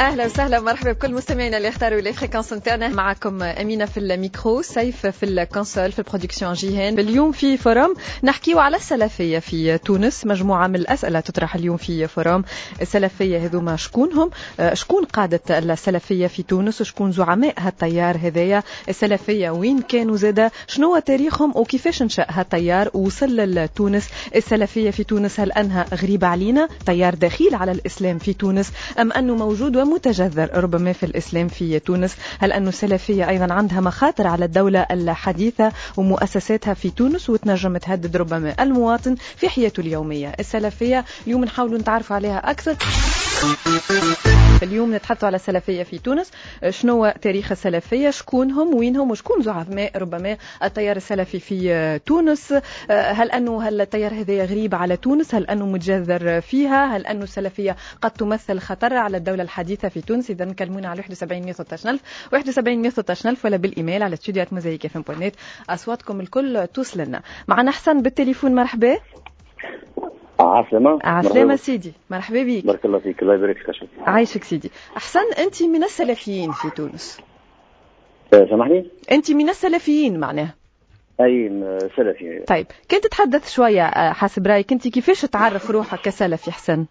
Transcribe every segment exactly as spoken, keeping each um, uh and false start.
اهلا وسهلا ومرحبا بكل مستمعينا اللي اختاروا لي فريكونس نتاعنا. معكم امينه في الميكرو، سيف في الكونسول، في البرودكسيون جيهان. اليوم في فورم نحكيو على السلفيه في تونس. مجموعه من الاسئله تطرح اليوم في فورم. السلفيه هذوما شكونهم؟ شكون قاده السلفيه في تونس؟ وشكون زعماء هالتيار هذايا؟ السلفيه وين كانوا زاده؟ شنو تاريخهم وكيفاش نشأ هالتيار ووصل لتونس؟ السلفيه في تونس هل انها غريبه علينا، تيار دخيل على الاسلام في تونس، ام انه موجود متجذر ربما في الإسلام في تونس؟ هل أن السلفية أيضا عندها مخاطر على الدولة الحديثة ومؤسساتها في تونس وتنجم تهدد ربما المواطن في حياته اليومية؟ السلفية اليوم نحاول نتعرف عليها أكثر. اليوم نتحدث على السلفية في تونس. شنو تاريخ السلفية؟ شكونهم؟ وينهم؟ وشكون زعماء ربما التيار السلفي في تونس؟ هل أنه هل التيار هذا غريب على تونس؟ هل أنه متجذر فيها؟ هل أنه السلفية قد تمثل خطر على الدولة الحديثة في تونس؟ إذا كلمونا على واحد وسبعين مية وستة عشر ألف واحد وسبعين مية وستة عشر ألف ولا بالإيميل على ستوديو موزايك اف ام دوت نت. أصواتكم الكل توصل لنا. معنا حسن بالتليفون. مرحبا. عسلامة. عسلامة سيدي، مرحبا بك. بارك الله فيك، الله يبارك فيك. عايشك سيدي. أحسن، أنت من السلفيين في تونس؟ أه سامحني؟ أنت من السلفيين معناه؟ أي سلفي. طيب، كنت تتحدث شوية حسب رأيك أنت كيفاش تعرف روحك كسلفي حسن؟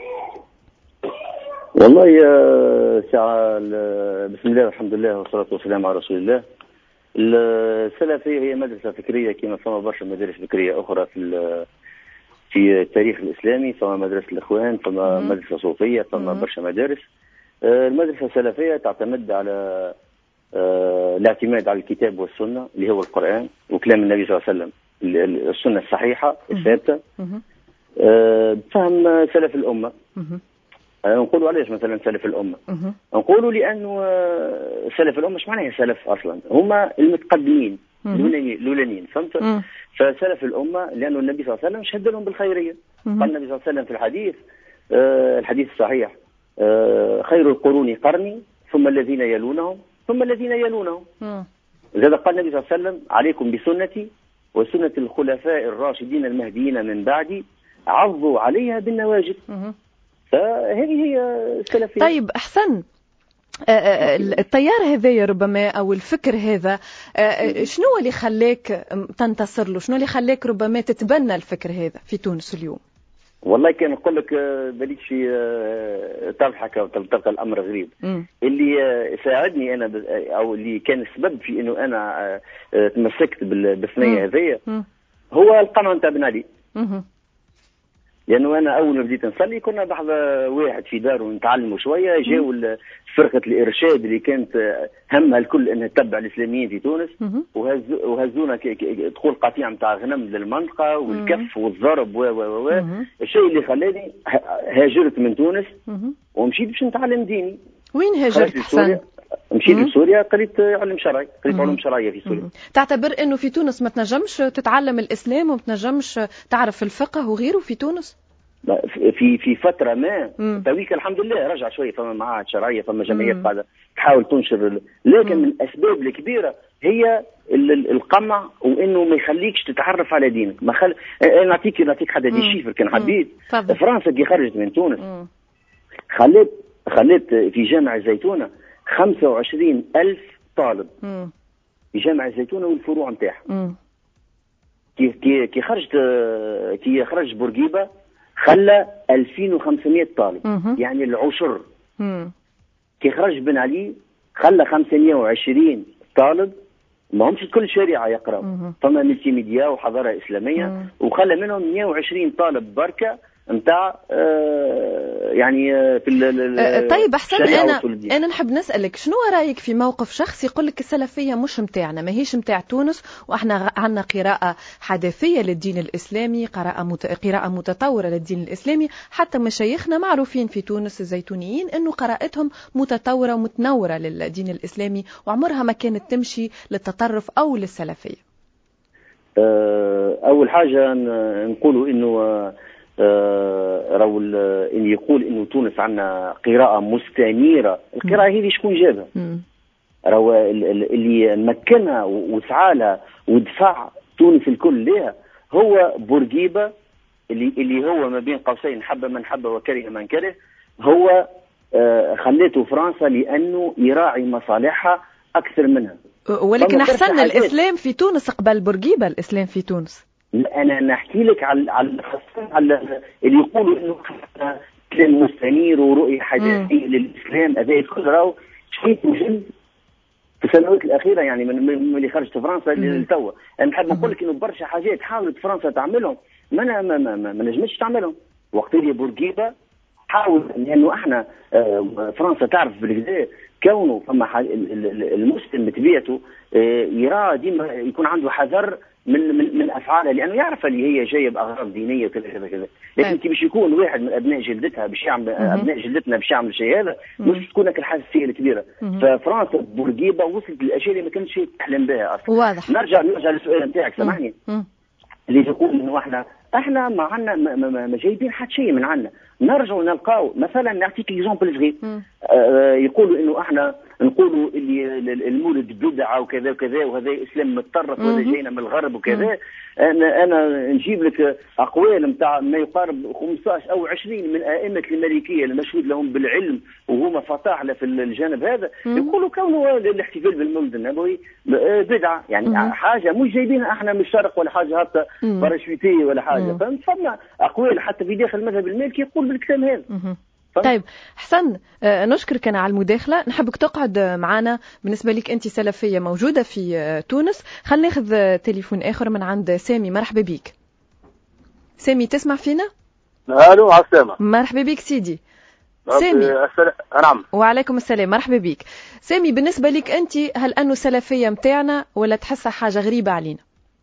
والله ساعة بسم الله والحمد لله والصلاة والسلام على رسول الله. السلفية هي مدرسة فكرية كما فما برشا مدارس فكرية أخرى في في التاريخ الإسلامي. فما مدرسة الإخوان، فما مم. مدرسة صوفية، فما مم. برشا مدارس. المدرسة السلفية تعتمد على الاعتماد على الكتاب والسنة اللي هو القرآن وكلام النبي صلى الله عليه وسلم، السنة الصحيحة الثابتة، بفهم سلف الأمة. مم. نقولوا علاش مثلا سلف الأمة؟ مم. نقولوا لأنه سلف الأمة مش معناها سلف أصلا، هما المتقدمين الأولانيين، فهمت؟ مم. فسلف الأمة لأنه النبي صلى الله عليه وسلم شهد لهم بالخيرية. مم. قال النبي صلى الله عليه وسلم في الحديث آه الحديث الصحيح آه خير القرون قرني ثم الذين يلونهم ثم الذين يلونهم. لذا قال النبي صلى الله عليه وسلم عليكم بسنتي وسنة الخلفاء الراشدين المهديين من بعدي عضوا عليها بالنواجذ. فهذه هي السلفية. طيب أحسن، التيار هذا ربما أو الفكر هذا شنو اللي خلاك تنتصر له؟ شنو اللي خلاك ربما تتبنى الفكر هذا في تونس اليوم؟ والله كان نقول لك بليت شي تضحك او تلقى الامر غريب. م. اللي ساعدني انا او اللي كان السبب في انه انا تمسكت بالثنيه هذيا هو القمع نتاع بن علي. م. لانه انا اول ما بديت نصلي كنا بحض واحد في داره نتعلموا شويه، جاوا فرقه الارشاد اللي كانت همها الكل انها تتبع الاسلاميين في تونس، وهزونا دخول قطيع نتاع غنم للمنطقه والكف والضرب و و و الشيء اللي خلاني هاجرت من تونس ومشيت باش نتعلم ديني. وين هاجرت حسن؟ مشيت لسوريا، قريت علم شرعي، قريت علوم شرعيه في سوريا. تعتبر انه في تونس ما تنجمش تتعلم الاسلام وما تنجمش تعرف الفقه وغيره في تونس؟ في في فتره ما تويك الحمد لله رجع شويه، فما معاهد شرعيه، فما جمعيات قاعده تحاول تنشر، لكن من الاسباب الكبيره هي القمع وانه ما يخليكش تتعرف على دينك. ما خل... نعطيك نعطيك حدا دي شيفر كان حبيت. فرنسا كي خرجت من تونس مم. خليت خليت في جامعه الزيتونه خمسة وعشرين ألف طالب مم. في جامعه الزيتونه والفروع نتاعها. كي كي كي خرجت كي خرج بورقيبه خلى ألفين وخمسمائة طالب مم. يعني العشر. مم. كي خرج بن علي خلى خمسمائة وعشرين طالب، ما همش كل شريعه يقراوا، فما ملتي ميديا وحضاره اسلاميه، مم. وخلى منهم مئة وعشرين طالب بركه نتاع آه يعني آه في ال طيب احسن، انا انا نحب نسالك شنو رايك في موقف شخص يقول لك السلفيه مش متاعنا، ماهيش متاع تونس، واحنا عندنا قراءه حداثيه للدين الاسلامي، قراءه مت... قراءه متطوره للدين الاسلامي، حتى مشايخنا معروفين في تونس الزيتونيين انه قراءتهم متطوره ومتنوره للدين الاسلامي وعمرها ما كانت تمشي للتطرف او للسلفيه. اول حاجه نقولوا انه آه راول إن يقول إنه تونس عندنا قراءة مستنيرة، القراءة هذه شكون جابها؟ راهو اللي مكنها وسعالها ودفع تونس الكل لها هو بورقيبة، اللي اللي هو ما بين قوسين حب من حب وكره من كره، هو خليته فرنسا لأنه يراعي مصالحها أكثر منها. ولكن أحسن الإسلام في تونس قبل بورقيبة. الإسلام في تونس أنا نحكي لك على على اللي يقولوا إنه إسلام مستنير ورؤية حداثية للإسلام. هذا كل راهو شيء جد في السنوات الأخيرة، يعني من, من اللي خرجت فرنسا للتوا. أنا نحب نقول لك إنه برشا حاجات حاولت فرنسا تعملهم ما ما ما, ما, ما نجمتش تعملهم. وقت اللي بورقيبة حاول، لأنه إحنا فرنسا تعرف بالكدا كونه فما المسلم بطبيعته يرى ديما يكون عنده حذر من من من افعالها، لانه يعرف اللي هي جايه باغراض دينيه وكذا كذا كذا. لكن كي باش يكون واحد من ابناء جلدتها باش يعمل ابناء جلدتنا باش يعمل الشيء هذا، مش تكون هناك الحساسيه الكبيره. ففرنسا بورقيبه وصلت للاشياء اللي ما كانتش تحلم بها اصلا. واضح. نرجع نرجع للسؤال نتاعك، سامحني، اللي يقول انه احنا احنا ما عندنا ما, ما, ما جايبين حتى شيء من عندنا. نرجعوا نلقاو مثلا، نعطيك اكزومبل صغير. آه يقولوا انه احنا نقولوا اللي المولد بدعه وكذا وكذا، وهذا اسلام متطرف وهذا جاينا من الغرب وكذا. انا انا نجيب لك اقوال نتاع ما يقارب خمسطاش او عشرين من ائمه المالكيه المشهود لهم بالعلم وهما فطاحله في الجانب هذا، يقولوا كونه الاحتفال بالمولد النبوي بدعه، يعني مم. حاجه مش جايبينها احنا من الشرق ولا حاجه هكا باراشوتيه ولا حاجه. فما اقوال حتى في داخل المذهب المالكي يقول بالكلام هذا. طيب حسن، نشكرك نشكرك أنا على المداخلة. نحبك تقعد معنا. بالنسبة لك أنت سلفية موجودة في تونس. خلينا ناخذ تليفون آخر من عند سامي. مرحبا بيك سامي، تسمع فينا؟ الو، عالسلامة. مرحبا بيك سيدي سامي. نعم. وعليكم السلام، مرحبا بيك سامي. بالنسبة لك أنت، هل أنه سلفية متاعنا ولا تحسها حاجة غريبة علينا؟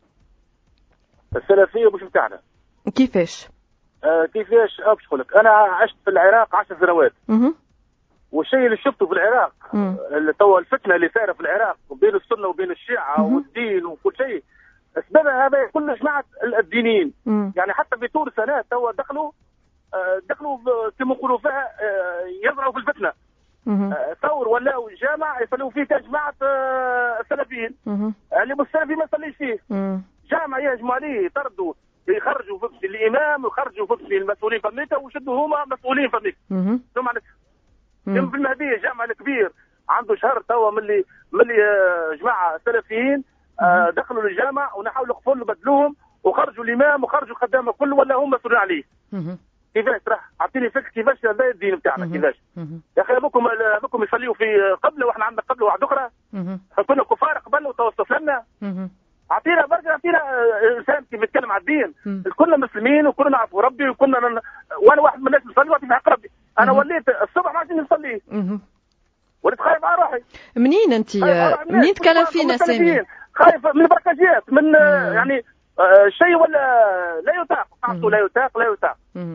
السلفية مش متاعنا. كيفاش؟ آه كيفاش باش نقول لك؟ انا عشت في العراق عشر سنوات. اها. والشيء اللي شفته في العراق اللي توا الفتنه اللي صايره في العراق بين السنه وبين الشيعه مه. والدين وكل شيء، اسبابها هذا كل جماعه الدينيين. مه. يعني حتى في تونس هنا توا دخلوا آه دخلوا كما نقولوا فيها آه يزرعوا في الفتنه. آه ثور ولاوا جامع يصلوا فيه جماعه آه السلفيين. اللي مش سلفي ما يصليش فيه. مه. جامع يهجموا عليه، يطردوا، يخرجوا فكسي الامام ويخرجوا فكسي المسؤولين في امريكا ويشدوا هما مسؤولين في امريكا. شنو معناتها؟ كم في المهديه الجامع الكبير عنده شهر توا من اللي من اللي جماعه سلفيين دخلوا للجامع ونحاولوا يقفلوا بدلوهم وخرجوا الامام وخرجوا الخدامه كله ولا هم مسؤولين عليه. كيفاش راح اعطيني فكره كيفاش هذا الدين بتاعنا كيفاش؟ يا اخي ابوكم ابوكم يصليوا في قبله واحنا عندنا قبله واحده اخرى. كنا كفار قبل وتوسط لنا. اعطينا برجع اعطينا انسان كيف يتكلم على الدين. كلنا مسلمين وكلنا نعرفوا ربي وكنا ن... وانا واحد من الناس نصلي واعطي في حق ربي. انا وليت الصبح ما عادش نصلي. وليت خايف على روحي. منين انت؟ منين تكلم فينا سامي؟ خايف من البركاجيات من مم. يعني آه شيء ولا لا يطاق. لا يطاق لا يطاق.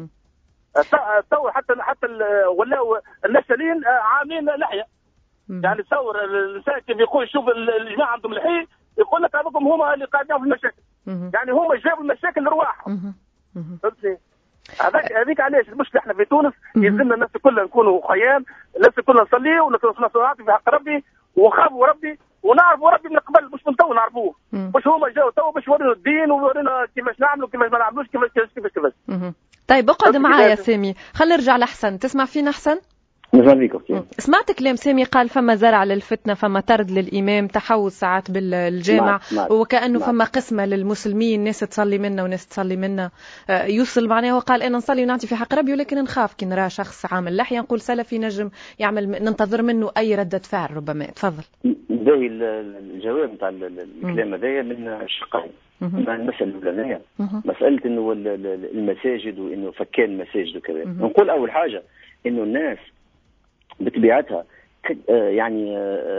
تصور حتى حتى ولاو النشالين عاملين لحيه. يعني تصور الانسان كيف يقول يشوف الجماعه عندهم لحيه يقول لك هذوكم هما اللي قاعدين في المشاكل. يعني هما جابوا المشاكل لرواحهم. فهمتني؟ هذاك هذيك علاش المشكله احنا في تونس يلزمنا الناس كلها نكونوا خيام، الناس كلها نصلي ونصلي في حق ربي ونخافوا ربي ونعرفوا ربي من قبل مش من تو نعرفوه. مش هما جاوا تو باش يورينا الدين ويورينا كيفاش نعملوا كيفاش ما نعملوش كيفاش كيفاش كيفاش. طيب اقعد معايا سامي، خلينا نرجع لحسن. تسمع فينا حسن؟ سمعت كلام سامي قال فما زرع للفتنة، فما طرد للإمام، تحوز ساعات بالجامع، وكأنه فما قسمة للمسلمين، ناس تصلي منا وناس تصلي منا. يوصل معناه وقال أنا نصلي ونعطي في حق ربي، ولكن نخاف كي نرى شخص عامل لحية نقول سلفي نجم يعمل، ننتظر منه أي ردة فعل ربما. تفضل. باهي الجواب نتاع الكلام هذايا من شقين. المسألة الأولانية مسألة إنه المساجد وإنه فكان مساجد وكذا. نقول أول حاجة إنه الناس بطبيعتها يعني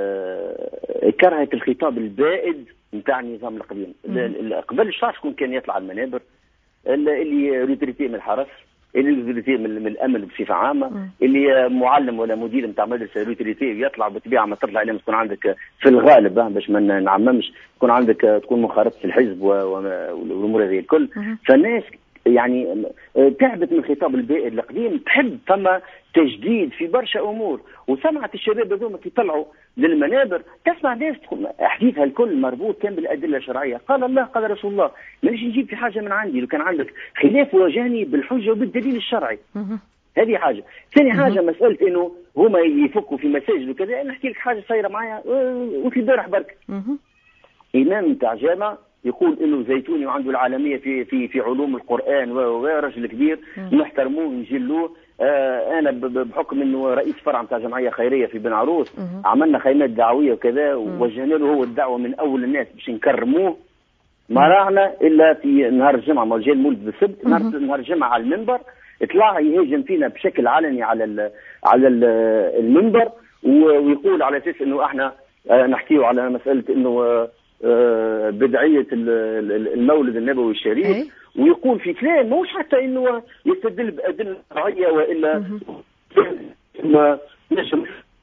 كرهت الخطاب البائد نتاع النظام القديم. قبل الشعب شكون كان يطلع المنابر؟ اللي ريتريتي من الحرس، اللي ريتريتي من الامن بصفه عامه، اللي معلم ولا مدير نتاع مدرسه ريتريتي يطلع بالطبيعه ما تطلع الا تكون عندك في الغالب باش ما نعممش تكون عندك تكون منخرط في الحزب والامور هذه الكل. فالناس يعني تعبت من الخطاب البائد القديم، تحب ثم تجديد في برشا امور. وسمعت الشباب هذوما كي طلعوا للمنابر تسمع ناس حديثها الكل مربوط كان بالادله الشرعيه، قال الله قال رسول الله، مانيش نجيب في حاجه من عندي. لو كان عندك خلاف واجهني بالحجه وبالدليل الشرعي. هذه حاجه. ثاني حاجه مساله انه هما يفكوا في مساجد وكذا. نحكي لك حاجه صايره معايا وفي البارح برك. امام تاع جامع يقول انه زيتوني وعنده العالميه في في في علوم القران ورجل كبير نحترموه نجلوه. آه انا بحكم انه رئيس فرع نتاع جمعيه خيريه في بن عروس عملنا خيمات دعويه وكذا ووجهنا له هو الدعوه من اول الناس باش نكرموه. ما رانا الا في نهار الجمعه ما جاء المولد بالسبت نهار الجمعه على المنبر طلع يهاجم فينا بشكل علني على ال على ال المنبر ويقول على اساس انه احنا نحكيه على مساله انه بدعيه المولد النبوي الشريف ويقول في كلام مش حتى انه يستدل بادله شرعيه والا ما نجم.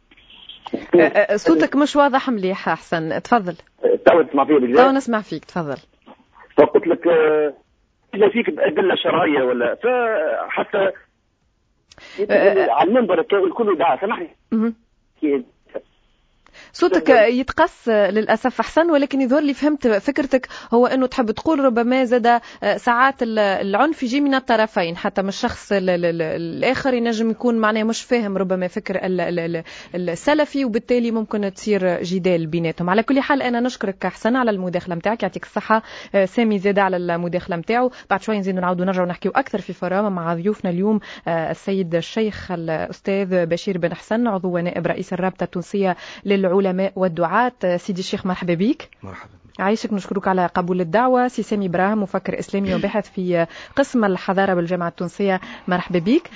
صوتك مش واضح مليح. احسن تفضل. تو تسمع فيا بالله؟ تو نسمع فيك تفضل. فقلت لك اذا فيك بادله شرعيه ولا فحتى على المنبر الكل دعاء سامحني. صوتك يتقص للأسف أحسن ولكن يظهر لي فهمت فكرتك هو أنه تحب تقول ربما زاد ساعات العنف يجي من الطرفين حتى من الشخص الآخر ينجم يكون معناه مش فاهم ربما فكر السلفي وبالتالي ممكن تصير جدال بيناتهم. على كل حال أنا نشكرك أحسن على المداخلة متاعك يعطيك الصحة. سامي زاد على المداخلة متاعه. بعد شوي نزيد نعودوا نرجعوا نحكيو أكثر في فرامة مع ضيوفنا اليوم السيد الشيخ الأستاذ بشير بن حسن عضو نائب رئيس الرابطة التونسية للعلماء والدعاة. سيدي الشيخ مرحبا بك. مرحبا. عايشك نشكرك على قبول الدعوة. سي سامي براهم مفكر إسلامي وباحث في قسم الحضارة بالجامعة التونسية مرحبا بك.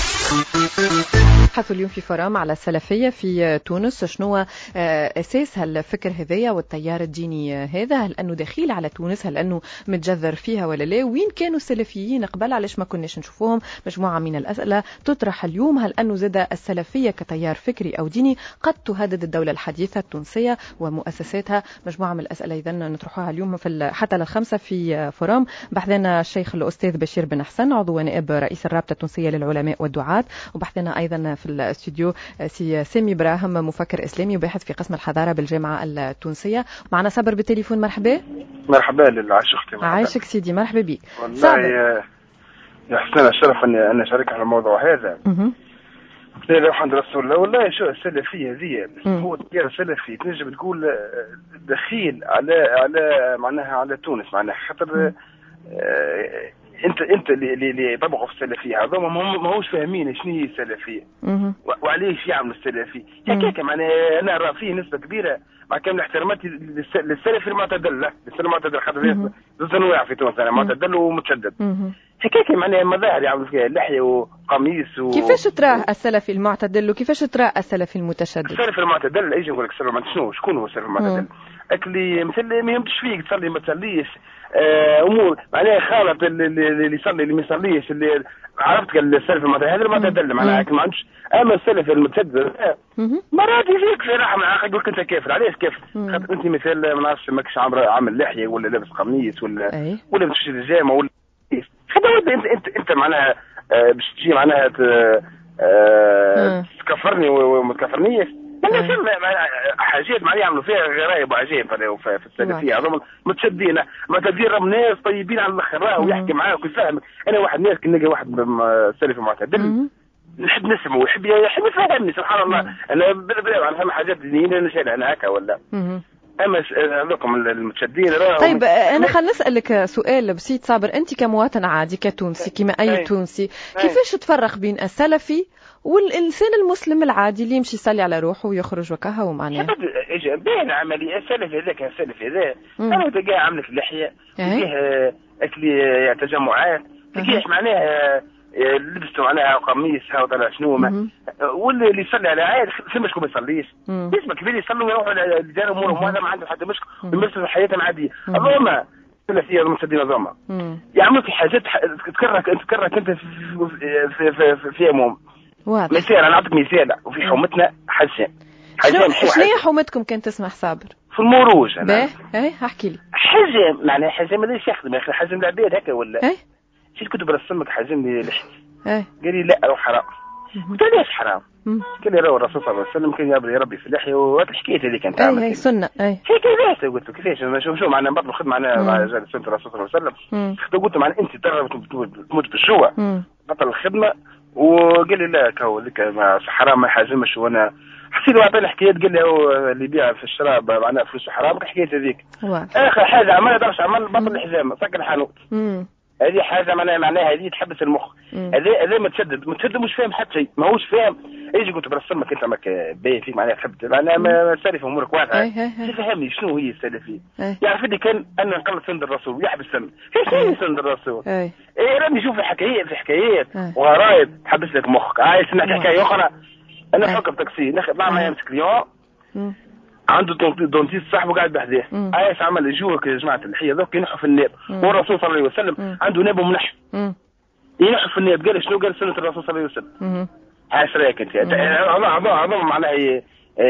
نبحث اليوم في فرام على السلفية في تونس. شنو أساس هالفكر هذايا والتيار الديني هذا؟ هل أنه دخيل على تونس؟ هل أنه متجذر فيها ولا لا؟ وين كانوا السلفيين قبل؟ علاش ما كناش نشوفوهم؟ مجموعة من الأسئلة تطرح اليوم. هل أنه زاد السلفية كتيار فكري أو ديني قد تهدد الدولة الحديثة التونسية ومؤسساتها؟ مجموعة من الأسئلة إذا نطرحها اليوم في حتى للخمسة في فرام. بحثنا الشيخ الأستاذ بشير بن حسن عضو نائب رئيس الرابطة التونسية للعلماء والدعاة. وبحثنا أيضا في الاستوديو سي سامي براهم مفكر إسلامي وباحث في قسم الحضارة بالجامعة التونسية. معنا صابر بالتليفون. مرحبا. مرحبا للعاش أختي. عايشك سيدي مرحبا بك. والله يا حسين الشرف أني أنا أشارك على الموضوع هذا. لا لا الحمد لله رسول الله. والله شو السلفية هذه هو التيار السلفي تنجم تقول دخيل على على معناها على تونس معناها خاطر انت انت اللي اللي طبقوا في السلفيه هذوما ماهوش فاهمين شنو هي السلفيه وعليش يعملوا السلفيه هكاك. معناها انا راه فيه نسبه كبيره مع كامل احتراماتي للسلفي المعتدل. لا السلفي المعتدل خاطر زوز انواع في تونس، انا معتدل ومتشدد هكاك. معناها مظاهر يعملوا فيها لحيه وقميص و... كيفاش تراه السلفي المعتدل وكيفاش تراه السلفي المتشدد؟ السلفي المعتدل يجي نقول لك السلفي المعتدل شنو شكون هو السلفي المعتدل؟ اللي مثل ما يهمش فيك تصلي ما تصليش امور معناها خالط اللي يصلي اللي ما يصليش اللي عرفت السلف المعتدل هذا المعتدل معناها ما عندش. اما السلف المتشدد مرات يجيك في رحمه معاك يقول انت كافر. علاش كافر؟ خاطر انت مثال ما نعرفش ماكش عامل لحيه ولا لابس قميص ولا أي. ولا مش الجامع ولا خاطر انت انت انت معناها باش تجي معناها تكفرني وما تكفرنيش. حاجات معناها يعملوا فيها غرايب وعجائب في السلفيه هذوما متشدين معتدين ناس طيبين على الاخر راه ويحكي معاك ويفهمك. انا واحد ناس كي نلقى واحد سلفي معتدل نحب نسمعه ويحب يحب يفهمني سبحان الله. انا بلا انا فهم حاجات دينيه انا شايل انا هكا ولا اما هذوكم المتشدين راه. طيب انا خلينا نسالك سؤال بسيط صابر. انت كمواطن عادي كتونسي كما اي أي. تونسي كيفاش تفرق بين السلفي والإنسان المسلم العادي اللي يمشي يصلي على روحه ويخرج وكها ومعناه اجا بين عمليه السلفي هذاك السلفي هذا انا تلقاه عامله اللحيه فيه اكلي تجمعات كيفاش معناها لبسته معناها قميص ها وطلع شنو ما واللي اللي يصلي على عاد في مشكل ما يصليش اسمه كبير يصلوا يروحوا لدار امورهم وهذا ما عنده حتى مشكل ويمارسوا حياتهم عاديه. هذوما السلفيه المسدين هذوما يعملوا في حاجات تكرهك انت تكرهك انت في في في, في, في امهم. مثال انا اعطيك مثال وفي حومتنا حجام حجام شنو هي حومتكم كانت تسمح صابر؟ في المروج. انا ايه احكي لي. حجام معناها حجام ليش يخدم يا اخي حجام العباد هكا ولا ايه شي كنت برسمك حجام لي لحيتي ايه قال لي لا روح حرام. قلت له ليش حرام؟ قال لي روح الرسول صلى الله عليه وسلم كان يا ربي في اللحيه وهاك الحكايه اللي كانت تعمل اي سنه اي هيك علاش قلت له كيفاش شوف شو معناها برضه خدمه معنا مع رجال سنه الرسول صلى الله عليه وسلم قلت له معناها انت تدرب تموت بالجوع بطل الخدمه وقال لي لا كهو لك حرام ما يحازمش. وانا حسيت واحد الحكايات قال لي هو اللي يبيع في الشراب معناها فلوس حرام حكايه هذيك. اخر حاجه عمل درش عمل بطل الحزام سكر الحانوت. هذه حاجه معناها معناها هذه تحبس المخ. هذا هذا متشدد متشدد مش فاهم حتى شيء ماهوش فاهم. يجي قلت برسمك انت ماك باين فيك معناها تحب معناها ما سالف امورك واضحه. تفهمني شنو هي السلفيه؟ يعرف لي كان انا نقلد سند الرسول يحبس سند ايش سند الرسول؟ اي راني نشوف حكايات في حكايات وغرايب تحبس لك مخك. عايز سمعت حكايه اخرى انا نحكم تاكسي نطلع معايا يمسك اليوم عنده دونتيست صاحبه قاعد بحذاه. عايش عمل يجوك يا جماعه الحيه ذوك ينحوا في الناب. والرسول صلى الله عليه وسلم عنده ناب ومنح ينحوا في الناب. قال شنو؟ قال سنه الرسول صلى الله عليه وسلم. عايش رايك انت عظم عظم معناها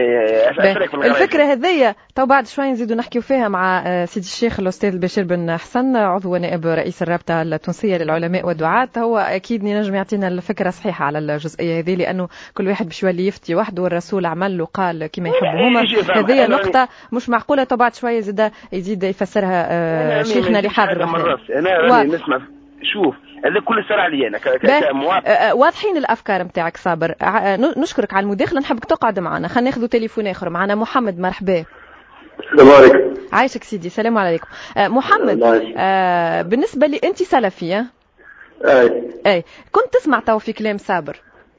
الفكرة هذية. تو بعد شوي نزيدوا نحكيو فيها مع سيدي الشيخ الأستاذ بشير بن حسن عضو نائب رئيس الرابطة التونسية للعلماء والدعاة. هو أكيد نجم يعطينا الفكرة صحيحة على الجزئية هذه لأنه كل واحد باش يولي يفتي وحده والرسول عمل له قال كما يحبوا هما. هذه نقطة مش معقولة. تو بعد شوي يزيد يزيد يفسرها شيخنا اللي حاضر. أنا راني نسمع شوف هذا كل سرعة لي أنا كمواطن. واضحين الأفكار متاعك صابر. نشكرك على المداخلة. نحبك تقعد معنا. خلينا ناخذ تليفون آخر. معنا محمد. مرحبا. السلام عليكم. عايشك سيدي. السلام عليكم. محمد آه بالنسبة لي أنت سلفية. أي. أي كنت تسمع تو في كلام صابر.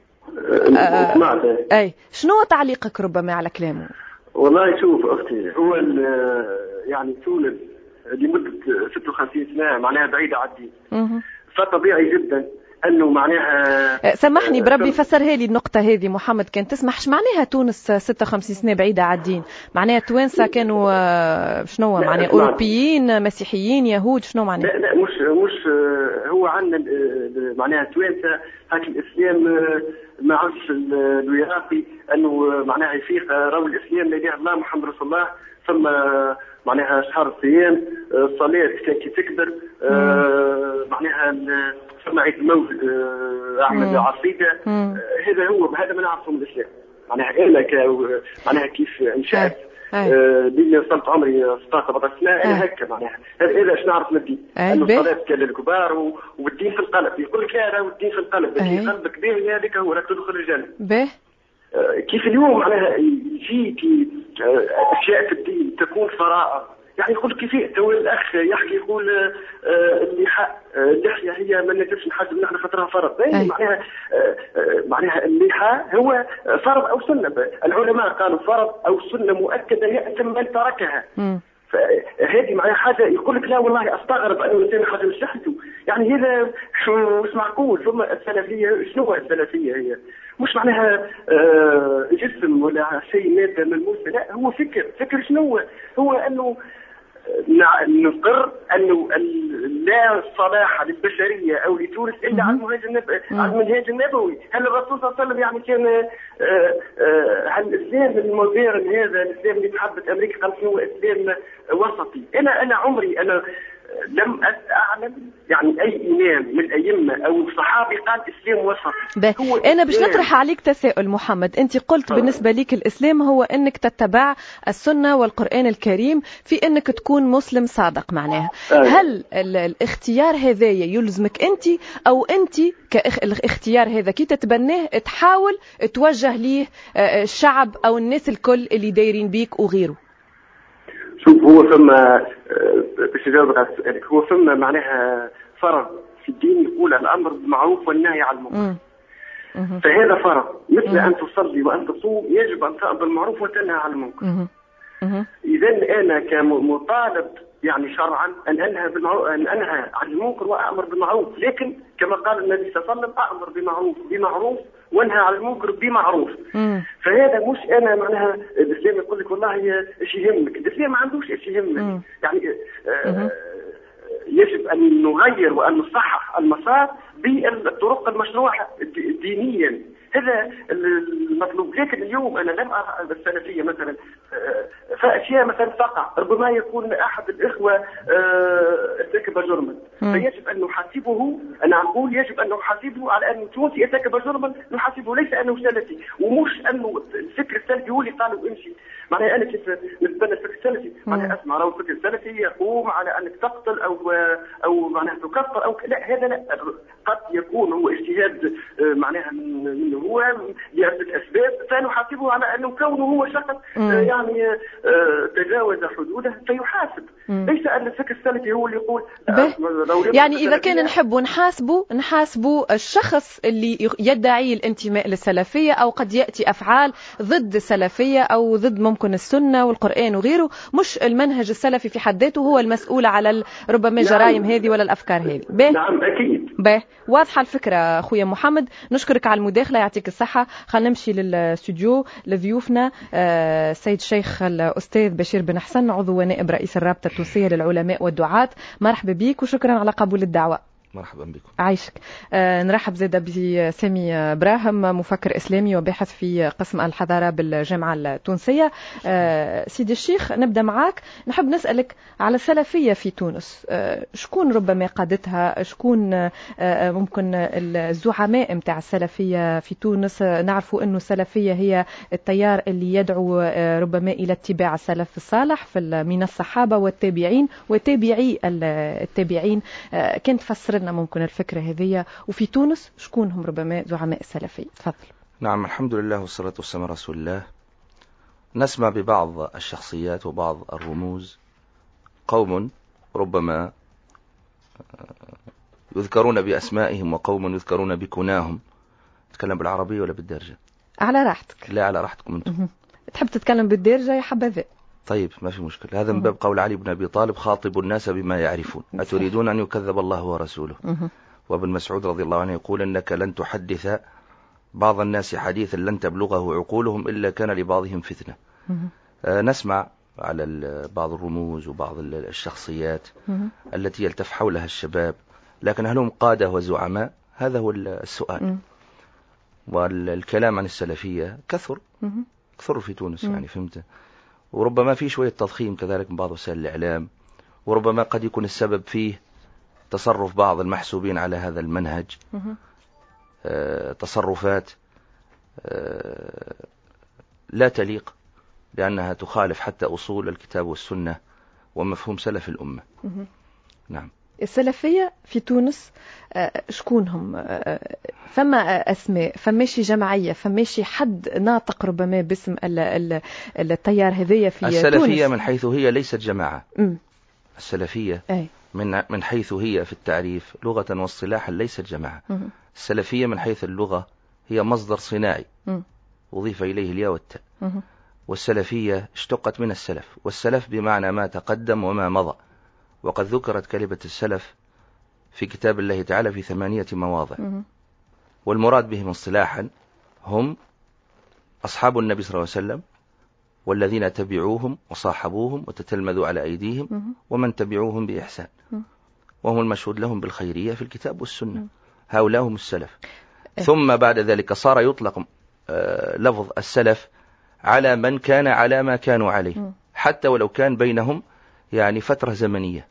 آه سمعته. أي شنو تعليقك ربما على كلامه؟ والله شوف أختي هو يعني تونس لمدة ستة وخمسين سنة معناها بعيدة عن الدين. فطبيعي جدا انه معناها سامحني بربي فسرها لي النقطه هذه محمد. كان تسمحش معناها تونس ستة وخمسين سنه بعيده على الدين معناها توانسه كانوا شنو معناها اوروبيين مسيحيين يهود شنو معناها؟ لا لا مش مش هو عندنا معناها توانسه هاك الاسلام ما عادش الوراثي انه معناها يفيق راهو الاسلام لا اله الا الله محمد رسول الله. ثم معناها شهر الصيام الصلاه كي تكبر آه معناها ثم عيد المولد آه اعمل عصيده آه هذا هو هذا ما نعرفه من الاسلام. معناها انا معناها كيف انشات بين صلت عمري ستة سبعة سنه انا هكا معناها هذا ايش نعرف من الدين انه الصلاه كان للكبار والدين في القلب. يقول لك لا راهو الدين في القلب اللي قلبك به هذاك هو راك تدخل الجنه. به كيف اليوم معناها يجيك اشياء في الدين تكون فراغ. يعني يقول كيف تو الاخ يحكي يقول اللحاء اللحيه هي ما نجمش نحاسب نحن خاطرها فرض. معناها معناها اللحاء هو فرض او سنه. العلماء قالوا فرض او سنه مؤكده يأثم من تركها. فهذه معناها حاجه يقول لك لا والله استغرب انه الانسان حاجه مش صحته. يعني هذا شو مش معقول. ثم السلفيه شنو السلفيه هي؟ مش معناها آه جسم ولا شيء ماده ملموسه. لا هو فكر. فكر شنو هو انه نقر انه لا صلاح للبشريه او لتونس الا على المنهج النبوي. على المنهج النبوي. هل الرسول صلى الله عليه وسلم يعني كان آه آه هل الاسلام المودرن هذا الاسلام اللي تحبت امريكا قال هو اسلام وسطي؟ انا انا عمري انا لم أعلم يعني أي إمام من الأئمة أو صحابي قال إسلام وسطي. أنا باش نطرح عليك تساؤل محمد. أنت قلت أه. بالنسبة ليك الإسلام هو أنك تتبع السنة والقرآن الكريم في أنك تكون مسلم صادق معناها. أه. هل الاختيار هذا يلزمك أنت أو أنت كاختيار هذا كي تتبناه تحاول توجه ليه الشعب أو الناس الكل اللي دايرين بيك وغيره؟ شوف هو ثم باش نجاوبك على سؤالك. هو ثم معناها فرض في الدين يقول الامر بالمعروف والنهي عن المنكر. فهذا فرض مثل ان تصلي وان تصوم يجب ان تأمر بالمعروف وتنهى عن المنكر. اذا انا كمطالب يعني شرعا ان انهى بالمعروف ان انهى عن المنكر وامر بالمعروف. لكن كما قال النبي صلى الله عليه وسلم امر بمعروف بمعروف وانهى عن المنكر بمعروف. فهذا مش انا معناها الاسلام يقول لك والله ايش يهمك. الاسلام ما عندوش ايش يهمك. يعني آه يجب ان نغير وان نصحح المسار بالطرق المشروعه دينيا. هذا المطلوب. لكن اليوم انا لم ارى السلفيه مثلا فاشياء مثلا تقع ربما يكون احد الاخوه ارتكب جرما فيجب ان نحاسبه. انا اقول يجب ان نحاسبه على انه تونسي ارتكب جرما نحاسبه ليس انه سلفي. ومش انه الفكر السلفي هو اللي قالوا امشي. معناها انا كيف نتبنى الفكر السلفي معناها اسمع راهو الفكر السلفي يقوم على انك تقتل او او معناها تكفر او لا. هذا لا. قد يكون هو اجتهاد معناها منه هو لعدة أسباب، فنحاسبه على أنه كونه هو شخص يعني تجاوز حدوده فيحاسب. ليس أن الفكر السلفي هو اللي يقول يعني إذا كان نحب نحاسبه نحاسبه الشخص اللي يدعي الانتماء للسلفية، أو قد يأتي أفعال ضد السلفية أو ضد ممكن السنة والقرآن وغيره، مش المنهج السلفي في حد ذاته هو المسؤول على ربما الجرائم هذه ولا الأفكار هذه. نعم أكيد. باهي، واضحة الفكرة أخويا محمد، نشكرك على المداخلة، يعطيك الصحة. خلينا نمشي للاستوديو لضيوفنا. آه سيد شيخ الأستاذ بشير بن حسن، عضو ونائب رئيس الرابطة التونسية للعلماء والدعاة، مرحبا بك وشكرا على قبول الدعوة. مرحبا بكم. عايشك. آه نرحب زيدا بسامي براهم، مفكر إسلامي وباحث في قسم الحضارة بالجامعة التونسية. آه سيدي الشيخ، نبدأ معاك. نحب نسألك على السلفية في تونس. آه شكون ربما قادتها؟ شكون آه ممكن الزعماء متاع السلفية في تونس؟ آه نعرفوا أنه السلفية هي التيار اللي يدعو آه ربما إلى اتباع السلف الصالح في من الصحابة والتابعين وتابعي التابعين. آه كنت فسر ممكن الفكرة هذه، وفي تونس شكون هم ربما زعماء السلفية؟ تفضل. نعم، الحمد لله والصلاة والسلام على رسول الله. نسمع ببعض الشخصيات وبعض الرموز قوم ربما يذكرون بأسمائهم وقوم يذكرون بكناهم. تتكلم بالعربية ولا بالدارجة؟ على راحتك. لا، على راحتكم أنتم. تحب تتكلم بالدارجة يا حبذا؟ طيب، ما في مشكلة. هذا من باب قول علي بن أبي طالب: خاطب الناس بما يعرفون، أتريدون أن يكذب الله ورسوله. وابن مسعود رضي الله عنه يقول: إنك لن تحدث بعض الناس حديثا لن تبلغه عقولهم إلا كان لبعضهم فتنة. آه نسمع على بعض الرموز وبعض الشخصيات التي يلتف حولها الشباب، لكن هل هم قادة وزعماء؟ هذا هو السؤال. والكلام عن السلفية كثر كثر في تونس، يعني فهمت، وربما في شوية تضخيم كذلك من بعض وسائل الإعلام، وربما قد يكون السبب فيه تصرف بعض المحسوبين على هذا المنهج، آه تصرفات آه لا تليق، لأنها تخالف حتى أصول الكتاب والسنة ومفهوم سلف الأمة. نعم. السلفية في تونس شكونهم؟ فما أسماء، فماشي جمعية، فماشي حد ناطق ربما باسم التيار هذية في السلفية تونس؟ السلفية من حيث هي ليست جماعة. م. السلفية أي. من من حيث هي في التعريف لغة واصطلاحا ليست جماعة. م. السلفية من حيث اللغة هي مصدر صناعي م. أضيف إليه الياء والتاء. والسلفية اشتقت من السلف، والسلف بمعنى ما تقدم وما مضى، وقد ذكرت كلمة السلف في كتاب الله تعالى في ثمانية مواضع. والمراد بهم اصطلاحا هم أصحاب النبي صلى الله عليه وسلم، والذين تبعوهم وصاحبوهم وتتلمذوا على أيديهم، ومن تبعوهم بإحسان، وهم المشهود لهم بالخيرية في الكتاب والسنة. هؤلاء هم السلف. ثم بعد ذلك صار يطلق لفظ السلف على من كان على ما كانوا عليه، حتى ولو كان بينهم يعني فترة زمنية.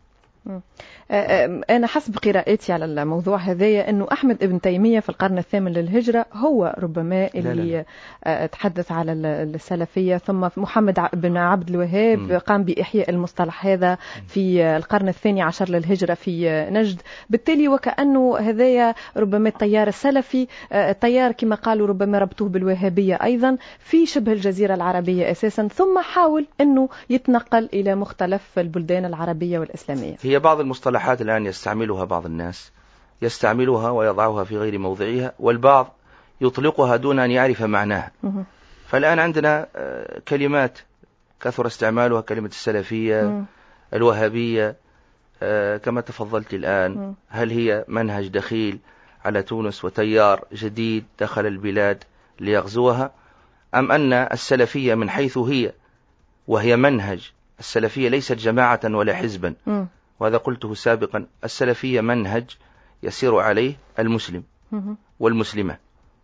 أنا حسب قراءتي على الموضوع هذايا أنه أحمد ابن تيمية في القرن الثامن للهجرة هو ربما اللي لا لا. تحدث على السلفية، ثم محمد بن عبد الوهاب م. قام بإحياء المصطلح هذا في القرن الثاني عشر للهجرة في نجد. بالتالي وكأنه هذايا ربما التيار السلفي التيار كما قالوا ربما ربطوه بالوهابية أيضا في شبه الجزيرة العربية أساسا، ثم حاول أنه يتنقل إلى مختلف البلدان العربية والإسلامية. هي بعض المصطلحات الآن يستعملها بعض الناس، يستعملها ويضعها في غير موضعها، والبعض يطلقها دون أن يعرف معناها. فالآن عندنا كلمات كثر استعمالها، كلمة السلفية، الوهابية، كما تفضلت الآن. هل هي منهج دخيل على تونس وتيار جديد دخل البلاد ليغزوها، أم أن السلفية من حيث هي وهي منهج، السلفية ليست جماعة ولا حزبا، وهذا قلته سابقا. السلفية منهج يسير عليه المسلم والمسلمة،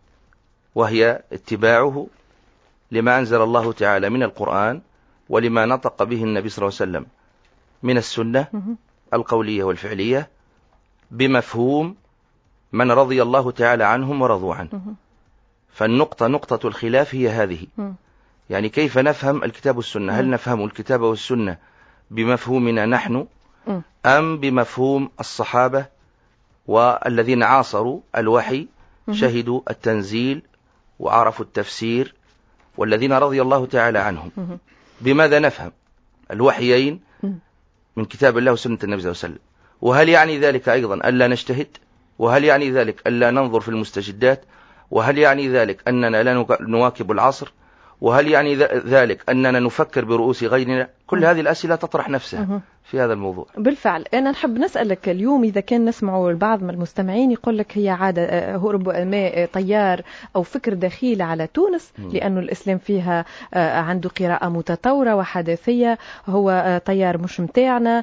وهي اتباعه لما أنزل الله تعالى من القرآن ولما نطق به النبي صلى الله عليه وسلم من السنة القولية والفعلية، بمفهوم من رضي الله تعالى عنهم ورضوا عنه. فالنقطة نقطة الخلاف هي هذه، يعني كيف نفهم الكتاب والسنة؟ هل نفهم الكتاب والسنة بمفهومنا نحن، أم بمفهوم الصحابة والذين عاصروا الوحي شهدوا التنزيل وعرفوا التفسير، والذين رضي الله تعالى عنهم. بماذا نفهم الوحيين من كتاب الله وسنة النبي صلى الله عليه وسلم؟ وهل يعني ذلك أيضا ألا نجتهد؟ وهل يعني ذلك ألا ننظر في المستجدات؟ وهل يعني ذلك أننا لا نواكب العصر؟ وهل يعني ذلك أننا نفكر برؤوس غيرنا؟ كل هذه الأسئلة تطرح نفسها في هذا الموضوع. بالفعل أنا نحب نسألك اليوم، إذا كان نسمعوا البعض من المستمعين يقول لك هي عادة هرب ما طيار أو فكر دخيل على تونس، لأنه الإسلام فيها عنده قراءة متطورة وحداثية، هو طيار مش متاعنا.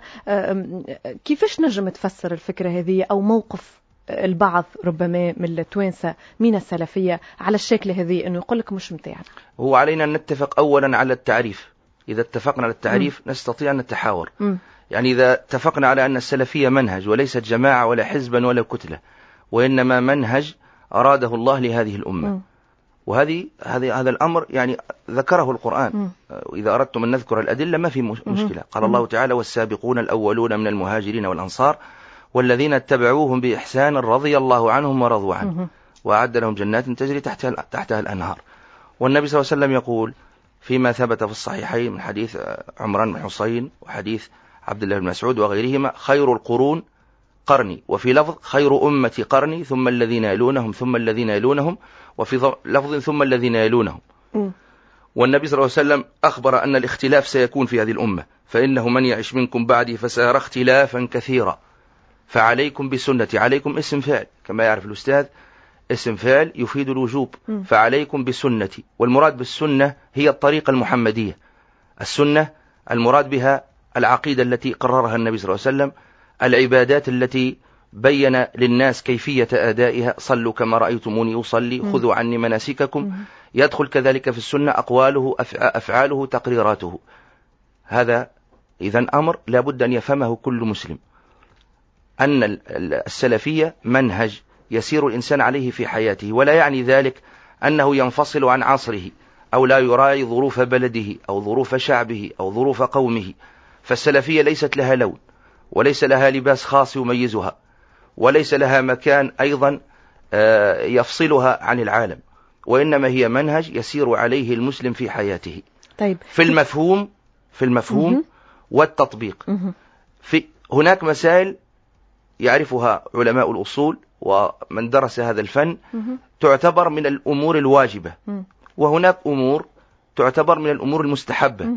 كيفاش نجم تفسر الفكرة هذه أو موقف البعض ربما من التوانسة من السلفية على الشكل هذه، أنه يقول لك مش متاعنا؟ هو علينا أن نتفق أولا على التعريف. إذا اتفقنا على التعريف م. نستطيع أن نتحاور. م. يعني إذا اتفقنا على أن السلفية منهج وليست جماعة ولا حزبا ولا كتلة، وإنما منهج أراده الله لهذه الأمة، م. وهذه هذه هذا الأمر يعني ذكره القرآن. م. إذا أردتم أن نذكر الأدلة ما في مشكلة. قال الله تعالى: والسابقون الأولون من المهاجرين والأنصار والذين اتبعوهم بإحسان رضي الله عنهم ورضوا عنه وأعد لهم جنات تجري تحتها, تحتها الأنهار. والنبي صلى الله عليه وسلم يقول فيما ثبت في الصحيحين من حديث عمران بن حسين وحديث عبد الله بن مسعود وغيرهما: خير القرون قرني، وفي لفظ خير أمتي قرني ثم الذين يلونهم ثم الذين يلونهم، وفي لفظ ثم الذين يلونهم. والنبي صلى الله عليه وسلم أخبر أن الاختلاف سيكون في هذه الأمة، فإنه من يعش منكم بعدي فسيرى اختلافا كثيرا فعليكم بسنتي. عليكم اسم فعل كما يعرف الأستاذ، اسم فعل يفيد الوجوب. م. فعليكم بسنتي، والمراد بالسنة هي الطريقة المحمدية. السنة المراد بها العقيدة التي قررها النبي صلى الله عليه وسلم، العبادات التي بين للناس كيفية أدائها، صلوا كما رأيتموني أصلي، م. خذوا عني مناسككم. م. يدخل كذلك في السنة أقواله أفعاله تقريراته. هذا إذن أمر لابد أن يفهمه كل مسلم، أن السلفية منهج يسير الإنسان عليه في حياته، ولا يعني ذلك أنه ينفصل عن عصره أو لا يراعي ظروف بلده أو ظروف شعبه أو ظروف قومه. فالسلفية ليست لها لون، وليس لها لباس خاص يميزها، وليس لها مكان أيضا يفصلها عن العالم، وإنما هي منهج يسير عليه المسلم في حياته. طيب. في المفهوم في المفهوم والتطبيق. في هناك مسائل يعرفها علماء الأصول ومن درس هذا الفن تعتبر من الأمور الواجبة، وهناك أمور تعتبر من الأمور المستحبة.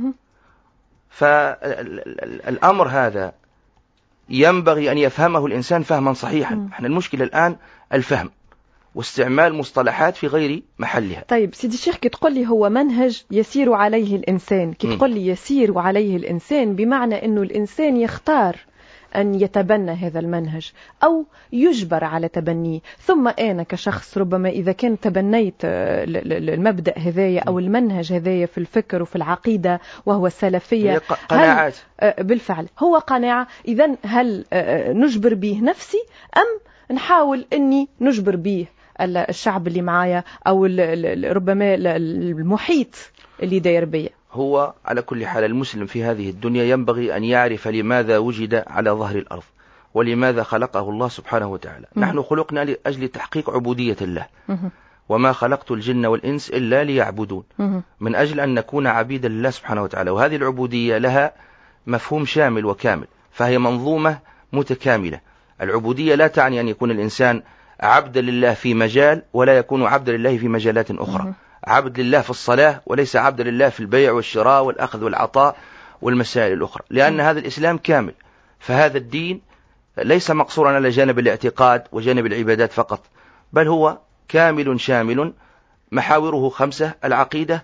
فالأمر هذا ينبغي أن يفهمه الإنسان فهما صحيحا. احنا المشكلة الآن الفهم واستعمال مصطلحات في غير محلها. طيب سيدي الشيخ، كي تقول لي هو منهج يسير عليه الإنسان، كي تقول لي يسير عليه الإنسان بمعنى أنه الإنسان يختار أن يتبنى هذا المنهج أو يجبر على تبنيه. ثم أنا كشخص ربما إذا كان تبنيت المبدأ هذايا أو المنهج هذايا في الفكر وفي العقيدة وهو السلفية، قناعات بالفعل هو قناعة، إذن هل نجبر به نفسي أم نحاول أني نجبر به الشعب اللي معايا أو ربما المحيط اللي داير بيه؟ هو على كل حال المسلم في هذه الدنيا ينبغي أن يعرف لماذا وجد على ظهر الأرض ولماذا خلقه الله سبحانه وتعالى. م. نحن خلقنا لأجل تحقيق عبودية الله، م. وما خلقت الجن والإنس إلا ليعبدون، م. من أجل أن نكون عبيدا لله سبحانه وتعالى. وهذه العبودية لها مفهوم شامل وكامل، فهي منظومة متكاملة. العبودية لا تعني أن يكون الإنسان عبدا لله في مجال ولا يكون عبدا لله في مجالات أخرى. م. عبد لله في الصلاة وليس عبد لله في البيع والشراء والأخذ والعطاء والمسائل الأخرى، لأن هذا الإسلام كامل. فهذا الدين ليس مقصورا على جانب الاعتقاد وجانب العبادات فقط، بل هو كامل شامل، محاوره خمسة: العقيدة،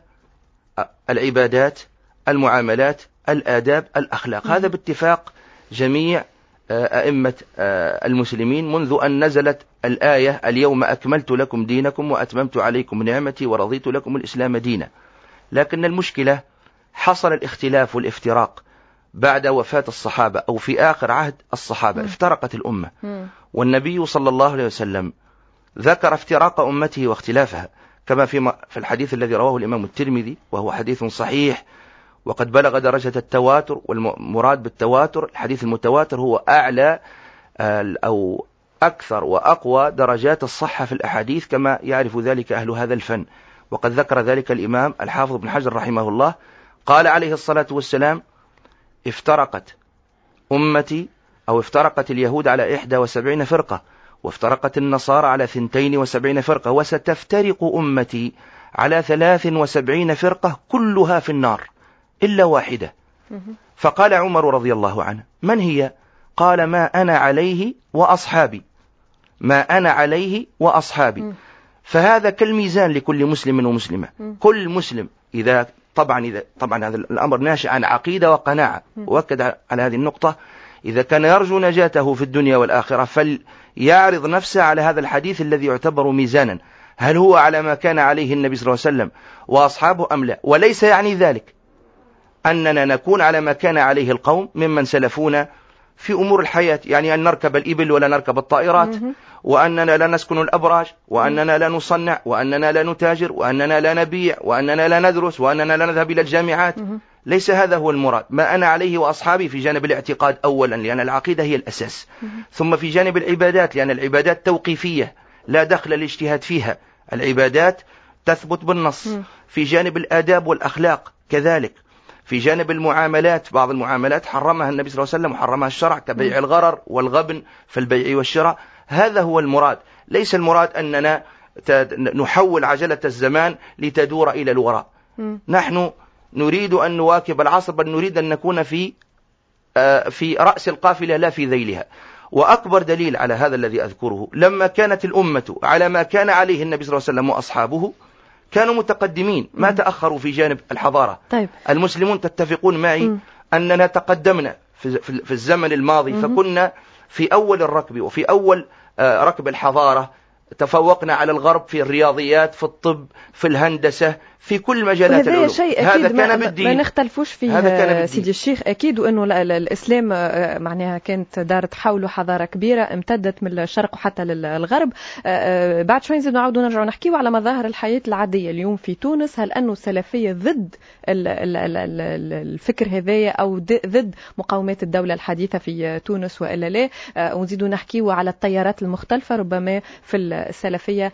العبادات، المعاملات، الآداب، الأخلاق. هذا باتفاق جميع أئمة المسلمين منذ أن نزلت الآية: اليوم أكملت لكم دينكم وأتممت عليكم نعمتي ورضيت لكم الإسلام دينا. لكن المشكلة حصل الاختلاف والافتراق بعد وفاة الصحابة أو في آخر عهد الصحابة. افترقت الأمة، والنبي صلى الله عليه وسلم ذكر افتراق أمته واختلافها كما في في الحديث الذي رواه الإمام الترمذي، وهو حديث صحيح وقد بلغ درجة التواتر. والمراد بالتواتر الحديث المتواتر هو أعلى أو أكثر وأقوى درجات الصحة في الأحاديث كما يعرف ذلك أهل هذا الفن. وقد ذكر ذلك الإمام الحافظ بن حجر رحمه الله، قال عليه الصلاة والسلام: افترقت أمتي أو افترقت اليهود على إحدى وسبعين فرقة، وافترقت النصارى على ثنتين وسبعين فرقة، وستفترق أمتي على ثلاث وسبعين فرقة كلها في النار إلا واحدة. فقال عمر رضي الله عنه: من هي؟ قال: ما أنا عليه وأصحابي، ما أنا عليه وأصحابي. فهذا كالميزان لكل مسلم ومسلمة. كل مسلم إذا طبعا إذا طبعا هذا الأمر ناشئ عن عقيدة وقناعة، وأكد على هذه النقطة، إذا كان يرجو نجاته في الدنيا والآخرة فليعرض نفسه على هذا الحديث الذي يعتبر ميزانا، هل هو على ما كان عليه النبي صلى الله عليه وسلم وأصحابه أم لا؟ وليس يعني ذلك أننا نكون على ما كان عليه القوم ممن سلفونا في أمور الحياة، يعني أن نركب الإبل ولا نركب الطائرات، وأننا لا نسكن الأبراج، وأننا لا نصنع، وأننا لا نتاجر، وأننا لا نبيع، وأننا لا ندرس، وأننا لا نذهب إلى الجامعات. ليس هذا هو المراد. ما أنا عليه وأصحابي في جانب الاعتقاد أولا، لأن العقيدة هي الأساس، ثم في جانب العبادات، لأن العبادات توقيفية لا دخل الاجتهاد فيها، العبادات تثبت بالنص. في جانب الآداب والأخلاق كذلك. في جانب المعاملات، بعض المعاملات حرمها النبي صلى الله عليه وسلم وحرمها الشرع، كبيع الغرر والغبن في البيع والشراء. هذا هو المراد. ليس المراد أننا نحول عجلة الزمان لتدور إلى الوراء. نحن نريد أن نواكب العصر، بل نريد أن نكون في في رأس القافلة لا في ذيلها. وأكبر دليل على هذا الذي أذكره، لما كانت الأمة على ما كان عليه النبي صلى الله عليه وسلم وأصحابه كانوا متقدمين، ما تأخروا في جانب الحضارة. طيب. المسلمون تتفقون معي م. أننا تقدمنا في, في الزمن الماضي، م. فكنا في أول الركب وفي أول ركب الحضارة، تفوقنا على الغرب في الرياضيات، في الطب، في الهندسة، في كل مجالات العلوم. هذا كان ما, بالدين. ما نختلفوش فيه سيدي الشيخ أكيد، وأنه الإسلام معناها كانت دارت حوله حضارة كبيرة امتدت من الشرق وحتى للغرب. بعد شوي نزيد نعود ونرجع نحكيه على مظاهر الحياة العادية اليوم في تونس. هل أنه السلفية ضد الفكر هذايا أو ضد مقاومات الدولة الحديثة في تونس وإلا لا؟ ونزيد نحكيه على التيارات المختلفة ربما في السلفية.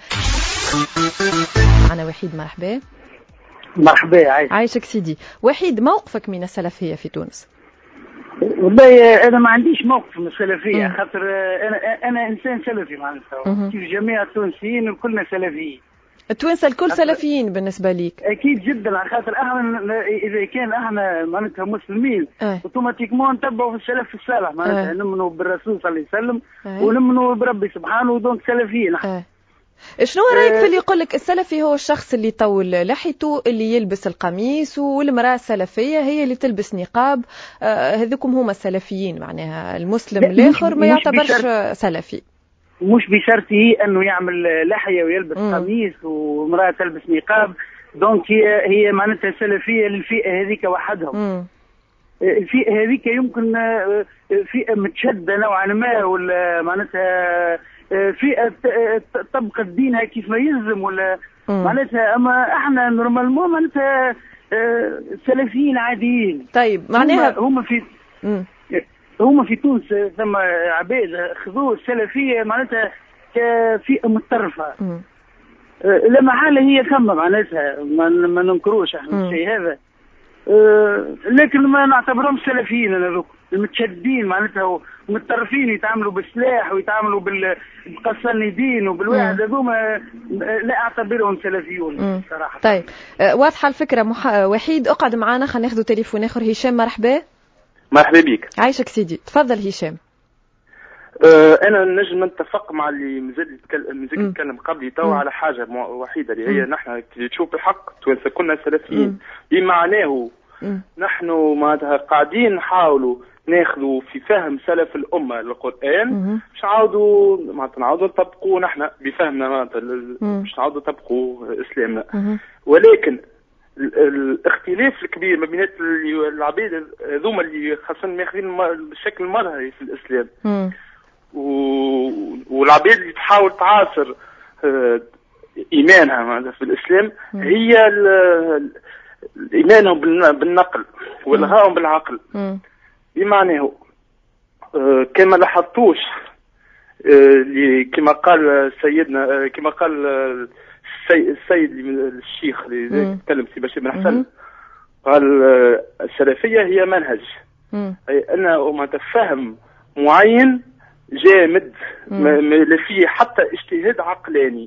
أنا وحيد، مرحبا. مرحبا، عايش. عايشك سيدي. وحيد، موقفك من السلفية في تونس؟ والله أنا ما عنديش موقف من السلفية، خاطر أنا أنا إنسان سلفي معناتها، كيف جميع التونسيين كلنا سلفيين. التوانسة الكل سلفيين بالنسبة ليك؟ أكيد جدا، خاطر احنا إذا كان احنا معناتها مسلمين اوتوماتيكمون نتبعوا في السلف الصالح، معناتها نؤمنوا بالرسول صلى الله عليه وسلم ونؤمنوا بربي سبحانه، ودونك سلفيين. أه. شنو رأيك في اللي يقول لك السلفي هو الشخص اللي يطول لحيته، اللي يلبس القميص، والمرأة السلفية هي اللي تلبس نقاب؟ آه هذوكم هما السلفيين، معناها المسلم الآخر ما يعتبرش سلفي. مش بشرطه أنه يعمل لحية ويلبس مم. قميص ومرأة تلبس نقاب، دونك هي هي معناتها سلفية للفئة هذيك وحدهم. الفئة هذيك يمكن فئة متشدة نوعا ما، ولا معناتها فئة تبقى دينها كيف ما يلزم، ولا معناتها. أما احنا نورمالمون معناتها سلفيين عاديين. طيب معناها هم في مم. هم في تونس ثم عباد خذوا السلفية معناتها كفئة متطرفة. لا محالة هي ثم معناتها ما ننكروش احنا الشيء هذا، لكن ما نعتبرهم سلفيين. انا ذوك المتشدين معناتها متطرفين، يتعاملوا بالسلاح ويتعاملوا بالقصاندين وبالواحد، هذوما لا اعتبرهم سلفيون صراحة. طيب واضحة الفكرة. مح... وحيد اقعد معنا، خلينا ناخذ تليفون اخر. هشام، مرحبا. مرحبا بك. عايشك سيدي، تفضل هشام. أه انا نجم نتفق مع اللي مازال يتكلم يتكلم قبلي تو على حاجه وحيده، اللي هي نحن تشوف الحق توانسه كنا سلفيين بمعناه. نحن معناتها قاعدين نحاولوا ناخذوا في فهم سلف الامه للقران، مش نعاودوا معناتها نعاودوا نطبقوه نحن بفهمنا، معناتها مش نعاودوا نطبقوا اسلامنا. ولكن الاختلاف الكبير ما بين العباد هذوما اللي خاصة ماخذين بشكل مظهري في الاسلام والعباد اللي تحاول تعاصر ايمانها في الاسلام، هي ايمانهم بالنقل والغاهم بالعقل. بمعنى كما لاحظتوش اللي كما قال سيدنا كما قال السيد الشيخ اللي تكلم سي بشير بن حسن، قال السلفية هي منهج، أي أنه ما تفهم معين جامد ما فيه حتى اجتهاد عقلاني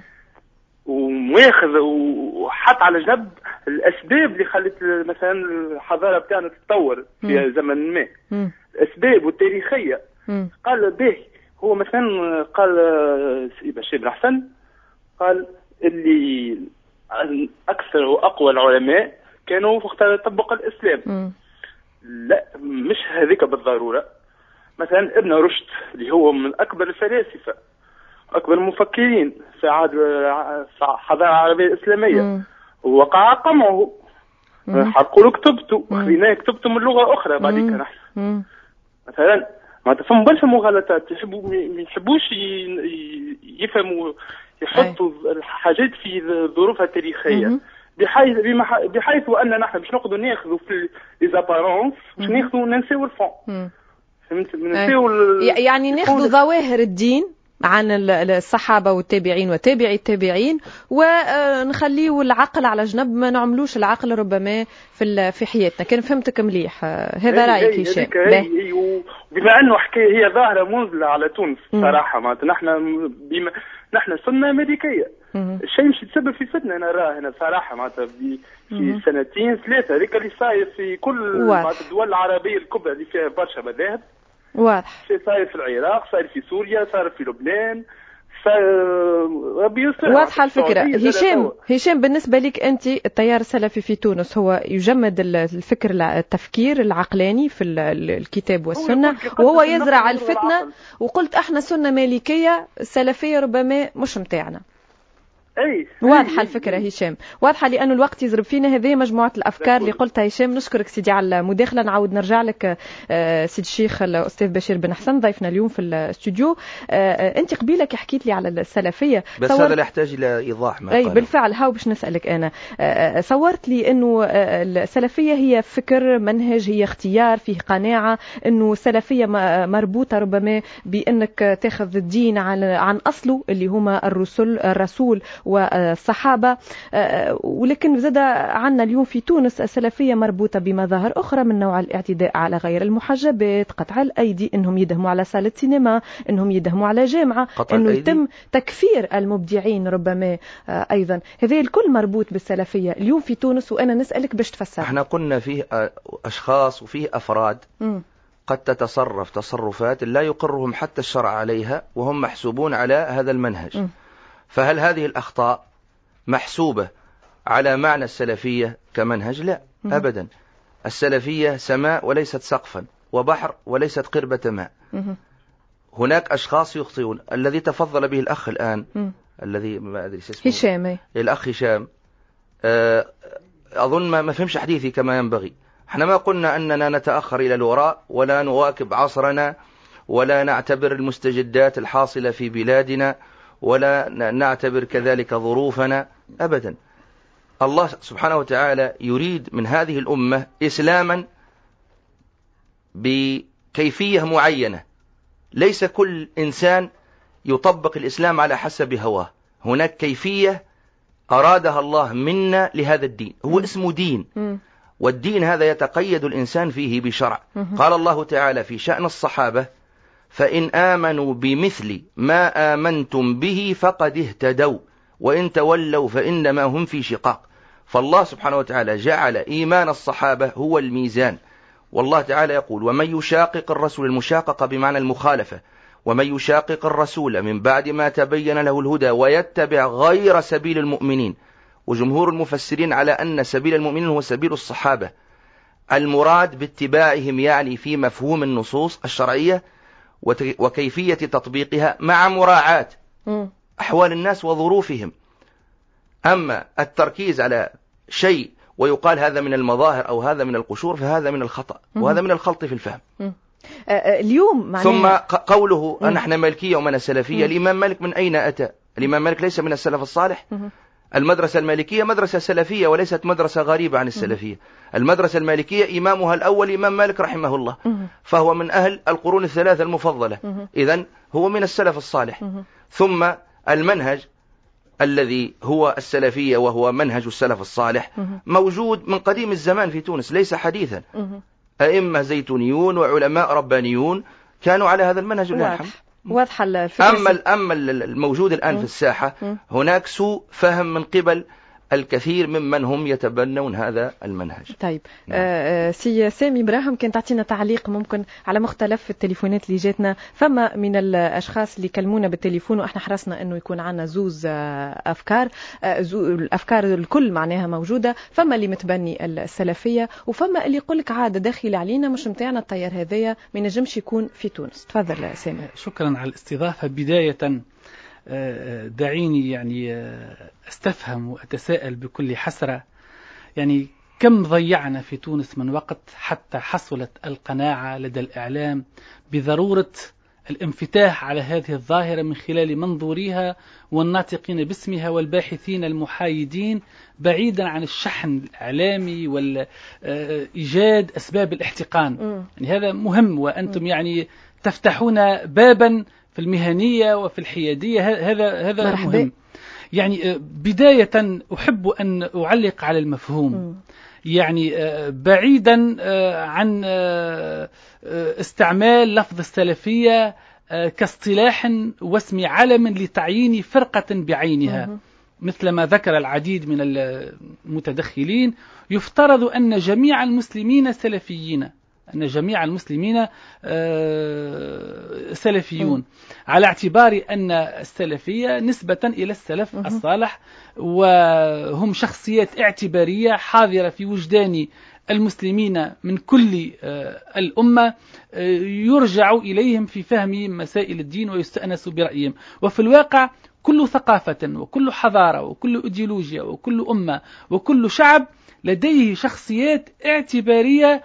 وماخذ وحط على جنب الأسباب اللي خلت مثلا الحضارة بتاعنا تتطور في زمن ما، الأسباب والتاريخية. قال به هو مثلا قال سي بشير بن حسن قال اللي أكثر وأقوى العلماء كانوا وقت يطبق الإسلام. م. لا مش هذيك بالضرورة. مثلا ابن رشد اللي هو من أكبر الفلاسفة أكبر المفكرين في عهد الحضارة العربية الإسلامية وقع قمعه، حرقوا له كتبته وخليناه كتبته من لغة أخرى بعد كده نحن مثلا ما تفهم برشا مغالطات، يحبوا ما يحبوش يفهموا يحطوا الحاجات في ظروفها التاريخية، بحيث بحيث وأن نحن باش نقعدوا ناخذوا في ليزابارونس باش ناخذوا ننسيو الفون. فهمت؟ ننسيو يعني ناخذوا ظواهر الدين عن الصحابة والتابعين وتابعي التابعين ونخليه العقل على جنب، ما نعملوش العقل ربما في في حياتنا. كان فهمتك مليح، هذا رأيك هشام؟ بما أنه حكاية هي ظاهرة منزلة على تونس صراحة، معناتها نحن بما نحن سنة أمريكية، الشيء مش يتسبب في فتنة أنا راه هنا صراحة، معناتها في سنتين ثلاثة هذيك اللي صاير في كل الدول العربية الكبرى اللي فيها برشا مذاهب. واضح. صاير في العراق، صاير في سوريا، صاير في لبنان، واضحة الفكرة. هشام هشام بالنسبة لك أنت التيار السلفي في تونس هو يجمد الفكر التفكير العقلاني في الكتاب والسنة وهو يزرع الفتنة، وقلت احنا سنة مالكية السلفية ربما مش متاعنا. أي واضحة الفكرة هشام، واضحة لأنه الوقت يضرب فينا. هذه مجموعة الأفكار اللي قلتها هشام. نشكرك سيدي على المداخلة. نعود نرجع لك سيد الشيخ الأستاذ بشير بن حسن ضيفنا اليوم في الاستوديو. أنت قبيلك حكيت لي على السلفية بس هذا لا يحتاج إلى إيضاح ما أي قاله. بالفعل هاو باش نسألك أنا. صورت لي أنه السلفية هي فكر منهج، هي اختيار، فيه قناعة أنه السلفية مربوطة ربما بأنك تاخذ الدين عن أصله اللي هما الرسول الرسول والصحابة، ولكن زاد عنا اليوم في تونس السلفية مربوطة بمظاهر أخرى من نوع الاعتداء على غير المحجبات، قطع الأيدي، إنهم يدهموا على صالة سينما، إنهم يدهموا على جامعة، إنه يتم تكفير المبدعين ربما أيضا. هذه الكل مربوط بالسلفية اليوم في تونس، وأنا نسألك باش تفسر. احنا قلنا فيه أشخاص وفيه أفراد م. قد تتصرف تصرفات لا يقرهم حتى الشرع عليها وهم محسوبون على هذا المنهج. م. فهل هذه الأخطاء محسوبة على معنى السلفية كمنهج؟ لا م. أبدا. السلفية سماء وليست سقفا، وبحر وليست قربة ماء. م. هناك أشخاص يخطئون. الذي تفضل به الأخ الآن م. الذي ما أدري اسمه هشام، الأخ هشام، أظن ما فهمش حديثي كما ينبغي. احنا ما قلنا أننا نتأخر إلى الوراء ولا نواكب عصرنا ولا نعتبر المستجدات الحاصلة في بلادنا ولا نعتبر كذلك ظروفنا أبدا. الله سبحانه وتعالى يريد من هذه الأمة إسلاما بكيفية معينة. ليس كل إنسان يطبق الإسلام على حسب هواه، هناك كيفية أرادها الله منا لهذا الدين، هو اسمه دين، والدين هذا يتقيد الإنسان فيه بشرع. قال الله تعالى في شأن الصحابة: فإن آمنوا بمثل ما آمنتم به فقد اهتدوا وإن تولوا فإنما هم في شقاق. فالله سبحانه وتعالى جعل إيمان الصحابة هو الميزان. والله تعالى يقول: ومن يشاقق الرسول، المشاققة بمعنى المخالفة، ومن يشاقق الرسول من بعد ما تبين له الهدى ويتبع غير سبيل المؤمنين. وجمهور المفسرين على أن سبيل المؤمنين هو سبيل الصحابة. المراد باتباعهم يعني في مفهوم النصوص الشرعية وكيفية تطبيقها مع مراعاة أحوال الناس وظروفهم. أما التركيز على شيء ويقال هذا من المظاهر أو هذا من القشور فهذا من الخطأ وهذا من الخلط في الفهم. اليوم ثم قوله أن احنا مالكية ومن السلفية، الإمام مالك من أين أتى؟ الإمام مالك ليس من السلف الصالح. المدرسة المالكية مدرسة سلفية وليست مدرسة غريبة عن السلفية. المدرسة المالكية إمامها الأول إمام مالك رحمه الله، فهو من أهل القرون الثلاثة المفضلة، إذن هو من السلف الصالح. ثم المنهج الذي هو السلفية وهو منهج السلف الصالح موجود من قديم الزمان في تونس، ليس حديثا. أئمة زيتونيون وعلماء ربانيون كانوا على هذا المنهج. واضحة الفكرة. أما أما الموجود الآن في الساحة هناك سوء فهم من قبل الكثير ممن هم يتبنون هذا المنهج. طيب نعم. آه سي سامي براهم كان تعطينا تعليق ممكن على مختلف التليفونات اللي جاتنا. فما من الأشخاص اللي كلمونا بالتليفون وإحنا حرصنا إنه يكون عنا زوز آه أفكار آه زو الأفكار الكل معناها موجودة. فما اللي متبني السلفية وفما اللي يقولك عادة داخل علينا مش متاعنا التيار هذايا ما ينجمش يكون في تونس. تفضل سامي. شكرا على الاستضافة. بداية دعيني يعني استفهم وأتساءل بكل حسرة، يعني كم ضيعنا في تونس من وقت حتى حصلت القناعة لدى الإعلام بضرورة الانفتاح على هذه الظاهرة من خلال منظوريها والناطقين باسمها والباحثين المحايدين بعيدا عن الشحن الإعلامي والإيجاد أسباب الاحتقان. يعني هذا مهم، وأنتم يعني تفتحون بابا في المهنية وفي الحيادية، هذا هذا مهم. يعني بداية أحب أن أعلق على المفهوم، يعني بعيدا عن استعمال لفظ السلفية كاصطلاح واسم علم لتعيين فرقة بعينها مثل ما ذكر العديد من المتدخلين. يفترض أن جميع المسلمين سلفيين، أن جميع المسلمين سلفيون، على اعتبار أن السلفية نسبة إلى السلف الصالح، وهم شخصيات اعتبارية حاضرة في وجدان المسلمين من كل الأمة، يرجع إليهم في فهم مسائل الدين ويستأنس برأيهم. وفي الواقع كل ثقافة وكل حضارة وكل إيديولوجيا وكل أمة وكل شعب لديه شخصيات اعتبارية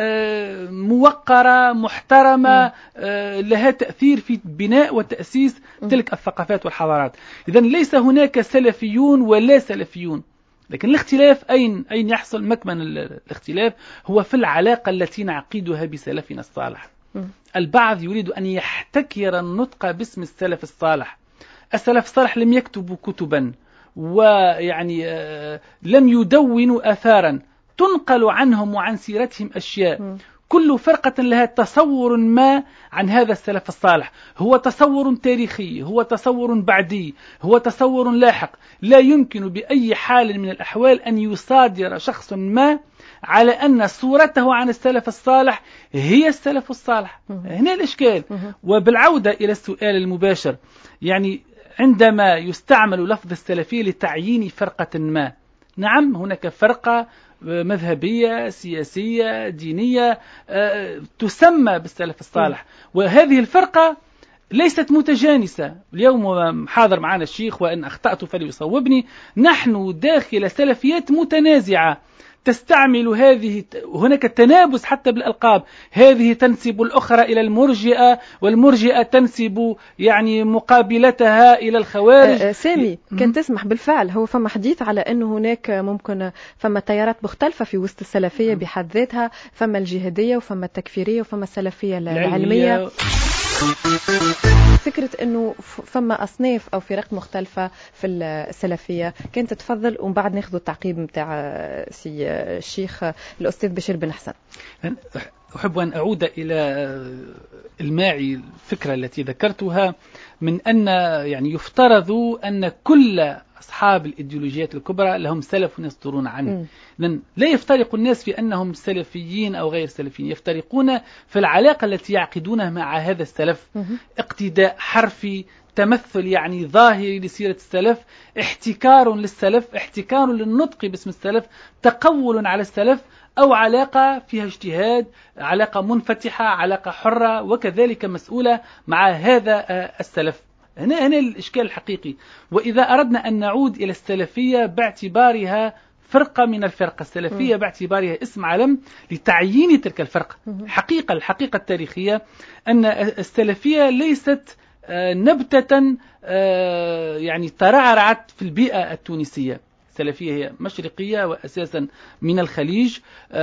موقرة محترمة لها تأثير في بناء وتأسيس تلك الثقافات والحضارات. إذن ليس هناك سلفيون ولا سلفيون، لكن الاختلاف أين أين يحصل؟ مكمن الاختلاف هو في العلاقة التي نعقدها بسلفنا الصالح. البعض يريد أن يحتكر النطق باسم السلف الصالح. السلف الصالح لم يكتبوا كتبا ويعني لم يدونوا آثارا تنقل عنهم وعن سيرتهم أشياء. كل فرقة لها تصور ما عن هذا السلف الصالح، هو تصور تاريخي، هو تصور بعدي، هو تصور لاحق. لا يمكن بأي حال من الأحوال أن يصادر شخص ما على أن صورته عن السلف الصالح هي السلف الصالح. هنا الإشكال. وبالعودة إلى السؤال المباشر، يعني عندما يستعمل لفظ السلفية لتعيين فرقة ما، نعم هناك فرقة مذهبية سياسية دينية تسمى بالسلف الصالح، وهذه الفرقة ليست متجانسة. اليوم حاضر معنا الشيخ وإن أخطأت فليصوبني، نحن داخل سلفيات متنازعة تستعمل هذه، هناك تنابس حتى بالألقاب، هذه تنسب الأخرى إلى المرجئة والمرجئة تنسب يعني مقابلتها إلى الخوارج. أه سامي كان تسمح بالفعل هو فما حديث على أنه هناك ممكن فما تيارات مختلفة في وسط السلفية بحد ذاتها، فما الجهادية وفما التكفيرية وفما السلفية العلمية. فكرة أنه فما أصناف أو فرق مختلفة في السلفية كانت تتفضل، ومن بعد ناخذ التعقيب متاع سي الشيخ الأستاذ بشير بن حسن. أحب أن أعود إلى الماعي الفكرة التي ذكرتها من أن يعني يفترض أن كل أصحاب الإيديولوجيات الكبرى لهم سلف يصدرون عنه. لأن لا يفترق الناس في أنهم سلفيين أو غير سلفيين، يفترقون في العلاقة التي يعقدونها مع هذا السلف. اقتداء حرفي، تمثل يعني ظاهري لسيرة السلف، احتكار للسلف، احتكار للنطق باسم السلف، تقول على السلف، أو علاقة فيها اجتهاد، علاقة منفتحة، علاقة حرة وكذلك مسؤولة مع هذا السلف. هنا هنا الإشكال الحقيقي. وإذا أردنا أن نعود إلى السلفية باعتبارها فرقة من الفرقة، السلفية باعتبارها اسم علم لتعيين تلك الفرقة. حقيقة الحقيقة التاريخية أن السلفية ليست نبتة يعني ترعرعت في البيئة التونسية. السلفية هي مشرقية وأساسا من الخليج،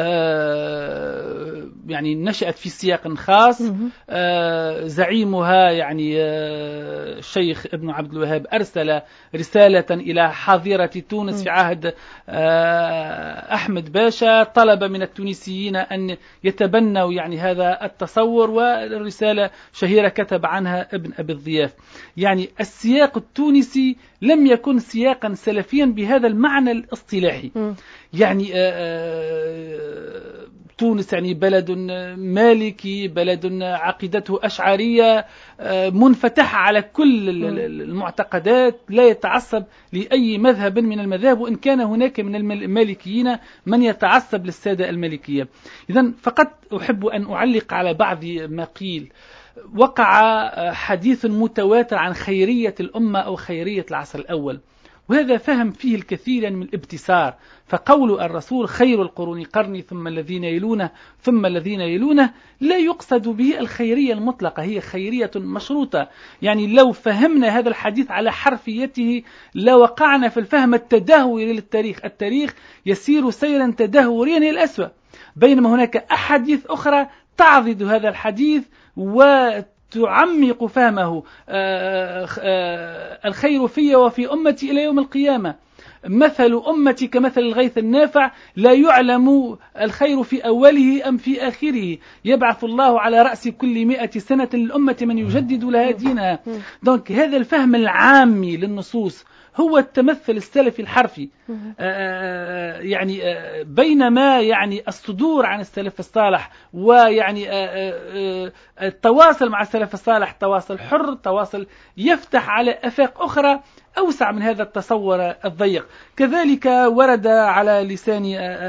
يعني نشأت في سياق خاص. زعيمها يعني الشيخ ابن عبد الوهاب أرسل رسالة إلى حاضرة تونس في عهد أحمد باشا، طلب من التونسيين أن يتبنوا يعني هذا التصور، والرسالة شهيرة كتب عنها ابن أبي الضياف. يعني السياق التونسي لم يكن سياقا سلفيا بهذا المعنى الاصطلاحي. يعني تونس يعني بلد مالكي، بلد عقيدته أشعرية، منفتح على كل المعتقدات، لا يتعصب لأي مذهب من المذاهب، وإن كان هناك من المالكيين من يتعصب للسادة المالكية. إذن فقط أحب أن أعلق على بعض ما قيل. وقع حديث متواتر عن خيرية الأمة أو خيرية العصر الأول، وهذا فهم فيه الكثير من الابتسار. فقول الرسول خير القرون قرني ثم الذين يلونه ثم الذين يلونه لا يقصد به الخيرية المطلقة، هي خيرية مشروطة. يعني لو فهمنا هذا الحديث على حرفيته لوقعنا في الفهم التدهوري للتاريخ. التاريخ يسير سيرا تدهوريا إلى الأسوأ، بينما هناك أحاديث أخرى تعضد هذا الحديث وتعمق فهمه. الخير في وفي أمتي إلى يوم القيامة، مثل أمتي كمثل الغيث النافع، لا يعلم الخير في أوله أم في آخره، يبعث الله على رأس كل مئة سنة للأمة من يجدد لها دينها. دونك هذا الفهم العامي للنصوص هو التمثل السلفي الحرفي. آآ يعني آآ بينما يعني الصدور عن السلف الصالح ويعني آآ التواصل مع السلف الصالح تواصل حر، تواصل يفتح على آفاق أخرى أوسع من هذا التصور الضيق. كذلك ورد على لسان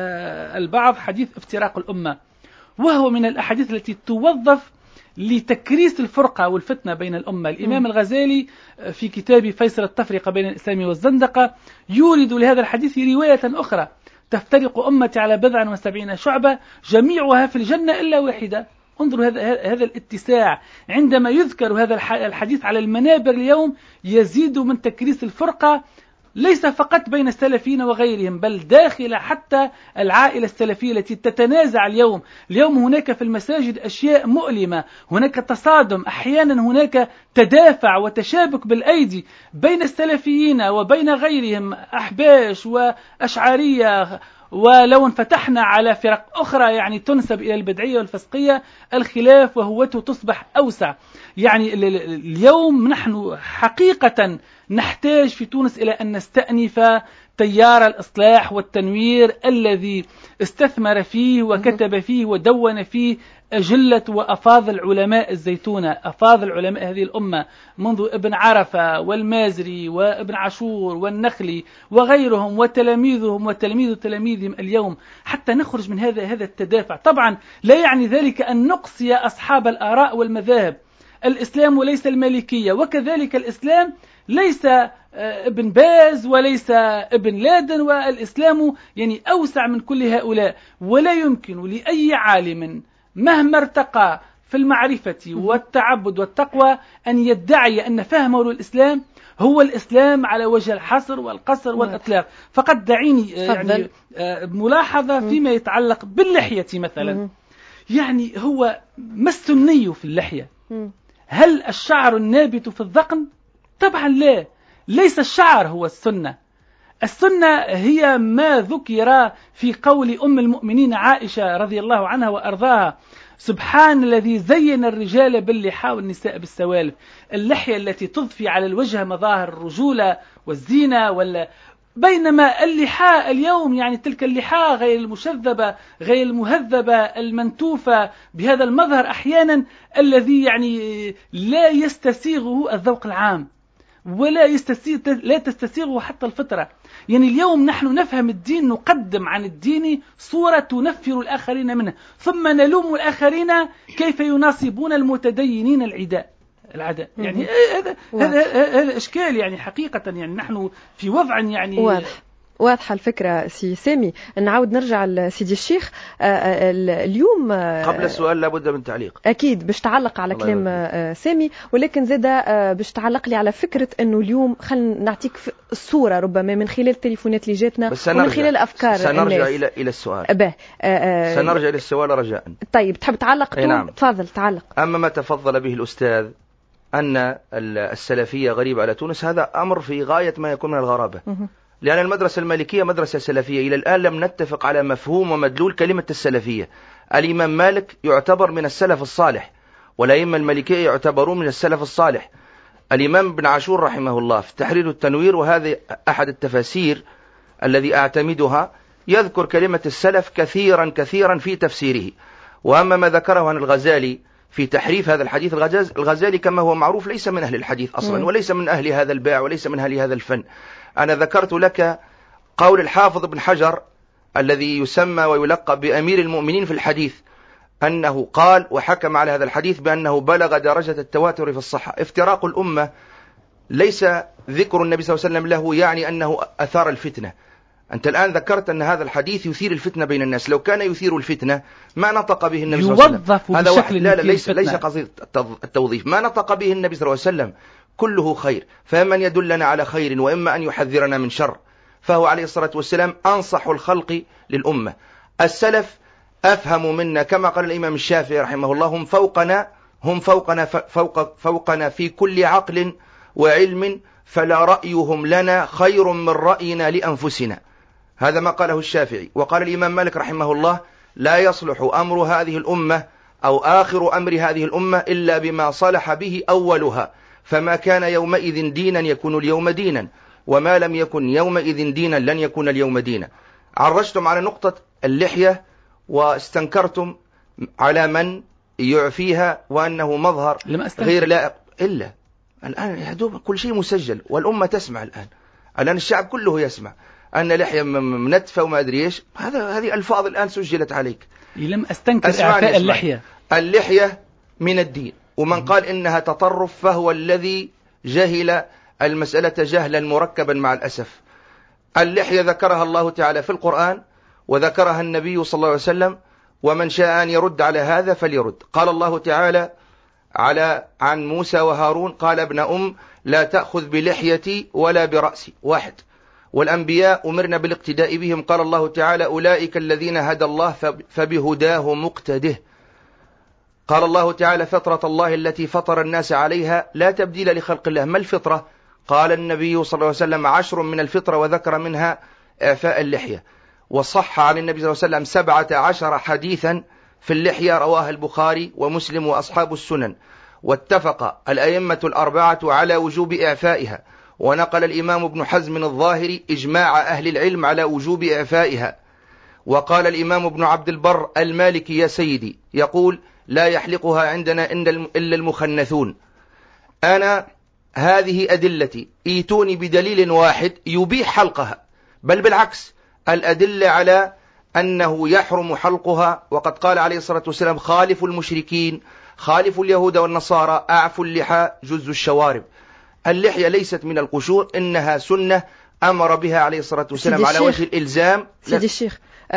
البعض حديث افتراق الأمة، وهو من الأحاديث التي توظف لتكريس الفرقة والفتنة بين الأمة. الإمام الغزالي في كتاب فيصل التفرقة بين الإسلام والزندقة يورد لهذا الحديث رواية أخرى: تفترق أمتي على بضع وسبعين شعبة جميعها في الجنة إلا واحدة. انظروا هذا هذا الاتساع، عندما يذكر هذا الحديث على المنابر اليوم يزيد من تكريس الفرقة، ليس فقط بين السلفيين وغيرهم، بل داخل حتى العائلة السلفية التي تتنازع اليوم. اليوم هناك في المساجد أشياء مؤلمة، هناك تصادم، أحيانا هناك تدافع وتشابك بالأيدي بين السلفيين وبين غيرهم، أحباش وأشعرية. ولو انفتحنا على فرق أخرى يعني تنسب إلى البدعية والفسقية، الخلاف وهوته تصبح أوسع. يعني اليوم نحن حقيقة نحتاج في تونس إلى أن نستأنف تيار الإصلاح والتنوير الذي استثمر فيه وكتب فيه ودون فيه أجلة وأفاضل علماء الزيتونة، أفاضل علماء هذه الأمة، منذ ابن عرفة والمازري وابن عاشور والنخلي وغيرهم وتلاميذهم وتلاميذ تلاميذهم اليوم، حتى نخرج من هذا هذا التدافع. طبعا لا يعني ذلك أن نقصي أصحاب الآراء والمذاهب. الإسلام ليس المالكية، وكذلك الإسلام ليس ابن باز وليس ابن لادن، والإسلام يعني أوسع من كل هؤلاء. ولا يمكن لأي عالم مهما ارتقى في المعرفة والتعبد والتقوى أن يدعي أن فهمه للإسلام هو الإسلام على وجه الحصر والقصر والإطلاق. فقد دعيني يعني ملاحظة فيما يتعلق باللحية مثلا. يعني هو ما السني في اللحية؟ هل الشعر النابت في الذقن؟ طبعا لا، ليس الشعر هو السنة. السنة هي ما ذكر في قول أم المؤمنين عائشة رضي الله عنها وأرضاها: سبحان الذي زين الرجال باللحى والنساء بالسوالف. اللحية التي تضفي على الوجه مظاهر الرجولة والزينة ولا، بينما اللحى اليوم يعني تلك اللحى غير المشذبة غير المهذبة المنتوفة بهذا المظهر أحيانا الذي يعني لا يستسيغه الذوق العام ولا يستسيغ لا تستسيغه حتى الفطرة. يعني اليوم نحن نفهم الدين، نقدم عن الدين صورة تنفر الآخرين منه، ثم نلوم الآخرين كيف يناصبون المتدينين العداء العداء. يعني هذا هذا هذا إشكال يعني حقيقة. يعني نحن في وضع يعني واضح. واضحة الفكرة سي سامي. نعاود نرجع لسيدي الشيخ. اليوم قبل السؤال لابد من تعليق. أكيد باش تعلق على كلام سامي، ولكن زادة باش تعلق لي على فكرة أنه اليوم خلينا نعطيك الصورة ربما من خلال التليفونات اللي جاتنا ومن خلال أفكار سنرجع الناس. إلى إلى السؤال. أباه آه سنرجع إلى السؤال رجاء. طيب تحب تعلق؟ نعم. تفضل تعلق. أما ما تفضل به الأستاذ أن السلفية غريبة على تونس، هذا أمر في غاية ما يكون من الغرابة، لأن المدرسة المالكية مدرسة سلفية. إلى الآن لم نتفق على مفهوم ومدلول كلمة السلفية. الإمام مالك يعتبر من السلف الصالح، والأئمة المالكية يعتبرون من السلف الصالح. الإمام ابن عاشور رحمه الله في تحرير التنوير، وهذا أحد التفاسير الذي أعتمدها، يذكر كلمة السلف كثيرا كثيرا في تفسيره. وأما ما ذكره عن الغزالي في تحريف هذا الحديث، الغزالي كما هو معروف ليس من أهل الحديث أصلا، وليس من أهل هذا الباع، وليس من أهل هذا الفن. أنا ذكرت لك قول الحافظ بن حجر الذي يسمى ويلقب بأمير المؤمنين في الحديث، أنه قال وحكم على هذا الحديث بأنه بلغ درجة التواتر في الصحة. افتراق الأمة ليس ذكر النبي صلى الله عليه وسلم له يعني أنه أثار الفتنة. أنت الآن ذكرت أن هذا الحديث يثير الفتنة بين الناس، لو كان يثير الفتنة ما نطق به النبي صلى الله عليه وسلم. هذا واحد. لا لا ليس ليس قصير التوظيف. ما نطق به النبي صلى الله عليه وسلم كله خير، فمن يدلنا على خير وإما أن يحذرنا من شر، فهو عليه الصلاة والسلام أنصح الخلق للأمة. السلف أفهم منا، كما قال الإمام الشافعي رحمه الله: هم فوقنا هم فوقنا فوق فوقنا في كل عقل وعلم، فلا رأيهم لنا خير من رأينا لأنفسنا. هذا ما قاله الشافعي. وقال الإمام مالك رحمه الله: لا يصلح أمر هذه الأمة أو آخر أمر هذه الأمة إلا بما صلح به أولها، فما كان يومئذ دينا يكون اليوم دينا، وما لم يكن يومئذ دينا لن يكون اليوم دينا. عرجتم على نقطة اللحية واستنكرتم على من يعفيها وأنه مظهر غير لائق. إلا الآن يحدوب كل شيء مسجل والأمة تسمع. الآن الآن الشعب كله يسمع أن لحية منتفة وما أدري إيش. هذا هذه ألفاظ الآن سجلت عليك. لم أستنكر إعفاء اللحية. اللحية من الدين، ومن قال إنها تطرف فهو الذي جهل المسألة جهلا مركبا مع الأسف. اللحية ذكرها الله تعالى في القرآن وذكرها النبي صلى الله عليه وسلم، ومن شاء أن يرد على هذا فليرد. قال الله تعالى على عن موسى وهارون: قال ابن أم لا تأخذ بلحيتي ولا برأسي. واحد. والأنبياء أمرنا بالاقتداء بهم. قال الله تعالى: أولئك الذين هدى الله فبهداه مقتده. قال الله تعالى: فطرة الله التي فطر الناس عليها لا تبديل لخلق الله. ما الفطرة؟ قال النبي صلى الله عليه وسلم: عشر من الفطرة، وذكر منها إعفاء اللحية. وصح عن النبي صلى الله عليه وسلم سبعة عشر حديثا في اللحية، رواه البخاري ومسلم وأصحاب السنن. واتفق الأئمة الأربعة على وجوب إعفائها. ونقل الإمام ابن حزم الظاهري إجماع أهل العلم على وجوب إعفائها. وقال الإمام ابن عبد البر المالكي يا سيدي يقول: لا يحلقها عندنا إلا المخنثون. أنا هذه أدلتي، إيتوني بدليل واحد يبيح حلقها، بل بالعكس الأدلة على أنه يحرم حلقها. وقد قال عليه الصلاة والسلام: خالفوا المشركين، خالفوا اليهود والنصارى، أعفوا اللحى، جزوا الشوارب. اللحية ليست من القشور، إنها سنة أمر بها عليه الصلاة والسلام على وجه الإلزام. سيدي الشيخ،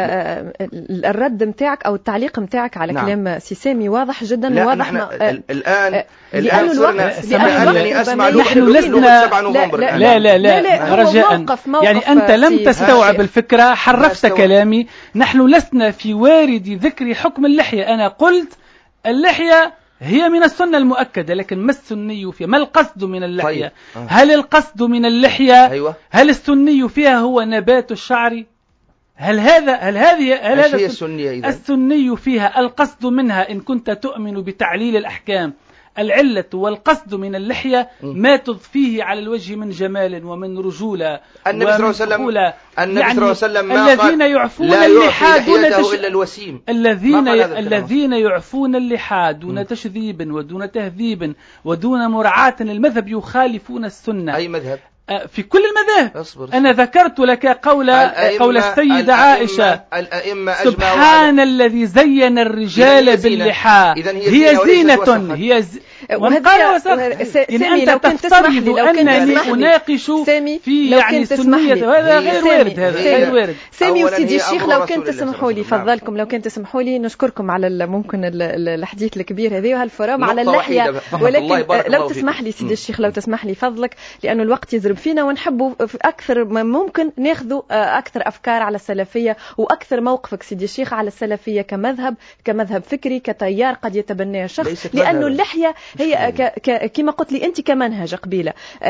الرد متاعك أو التعليق متاعك على نعم. كلام سي سامي واضح جدا، واضح الآن الآن الآن صرنا أنني أسمع نحن لسنا لا لا لا, لا, لا رجاء موقف موقف يعني أنت لم تستوعب الفكرة، حرفت كلامي. نحن لسنا في وارد ذكر حكم اللحية. أنا قلت اللحية هي من السنة المؤكدة، لكن ما السني فيها؟ ما القصد من اللحية؟ طيب. آه. هل القصد من اللحية أيوة. هل السني فيها هو نبات الشعر؟ هل هذا هل هذه هل هذا السنية إذن؟ السني فيها القصد منها إن كنت تؤمن بتعليل الأحكام العلة والقصد من اللحية ما تضفيه على الوجه من جمال ومن رجولة. النبي صلى الله عليه وسلم النبي يعني صلى الله عليه وسلم ما الذين يعفون اللحى دون تش... إلا الوسيم. الذين ي... الذين يعفون اللحى دون م. تشذيب ودون تهذيب ودون مراعاة للمذهب يخالفون السنة. أي مذهب؟ في كل المذاهب. أصبر. أنا ذكرت لك قول قول السيدة الأئمة عائشة: الأئمة سبحان الذي زين الرجال باللحى، هي زينة, هي, زينة. هي ز... وهذا سامي لو كنت تسمح لي لو كنت أنني أناقش في يعني السنية هذا غير وارد هذا غير وارد سامي وسيدي الشيخ لو كنت تسمحوا لي فضلكم لو كنت تسمحوا لي نشكركم على ممكن الحديث الكبير هذا وهالفرام على اللحية ولكن لو تسمح لي سيدي الشيخ لو تسمح لي فضلك لأنه الوقت يزرب فينا ونحبوا أكثر ما ممكن ناخذوا أكثر أفكار على السلفية وأكثر موقفك سيدي الشيخ على السلفية كمذهب كمذهب فكري كتيار قد يتبناه شخص لأنه اللحية هي كما قلت لي أنت كمنهج قبيلة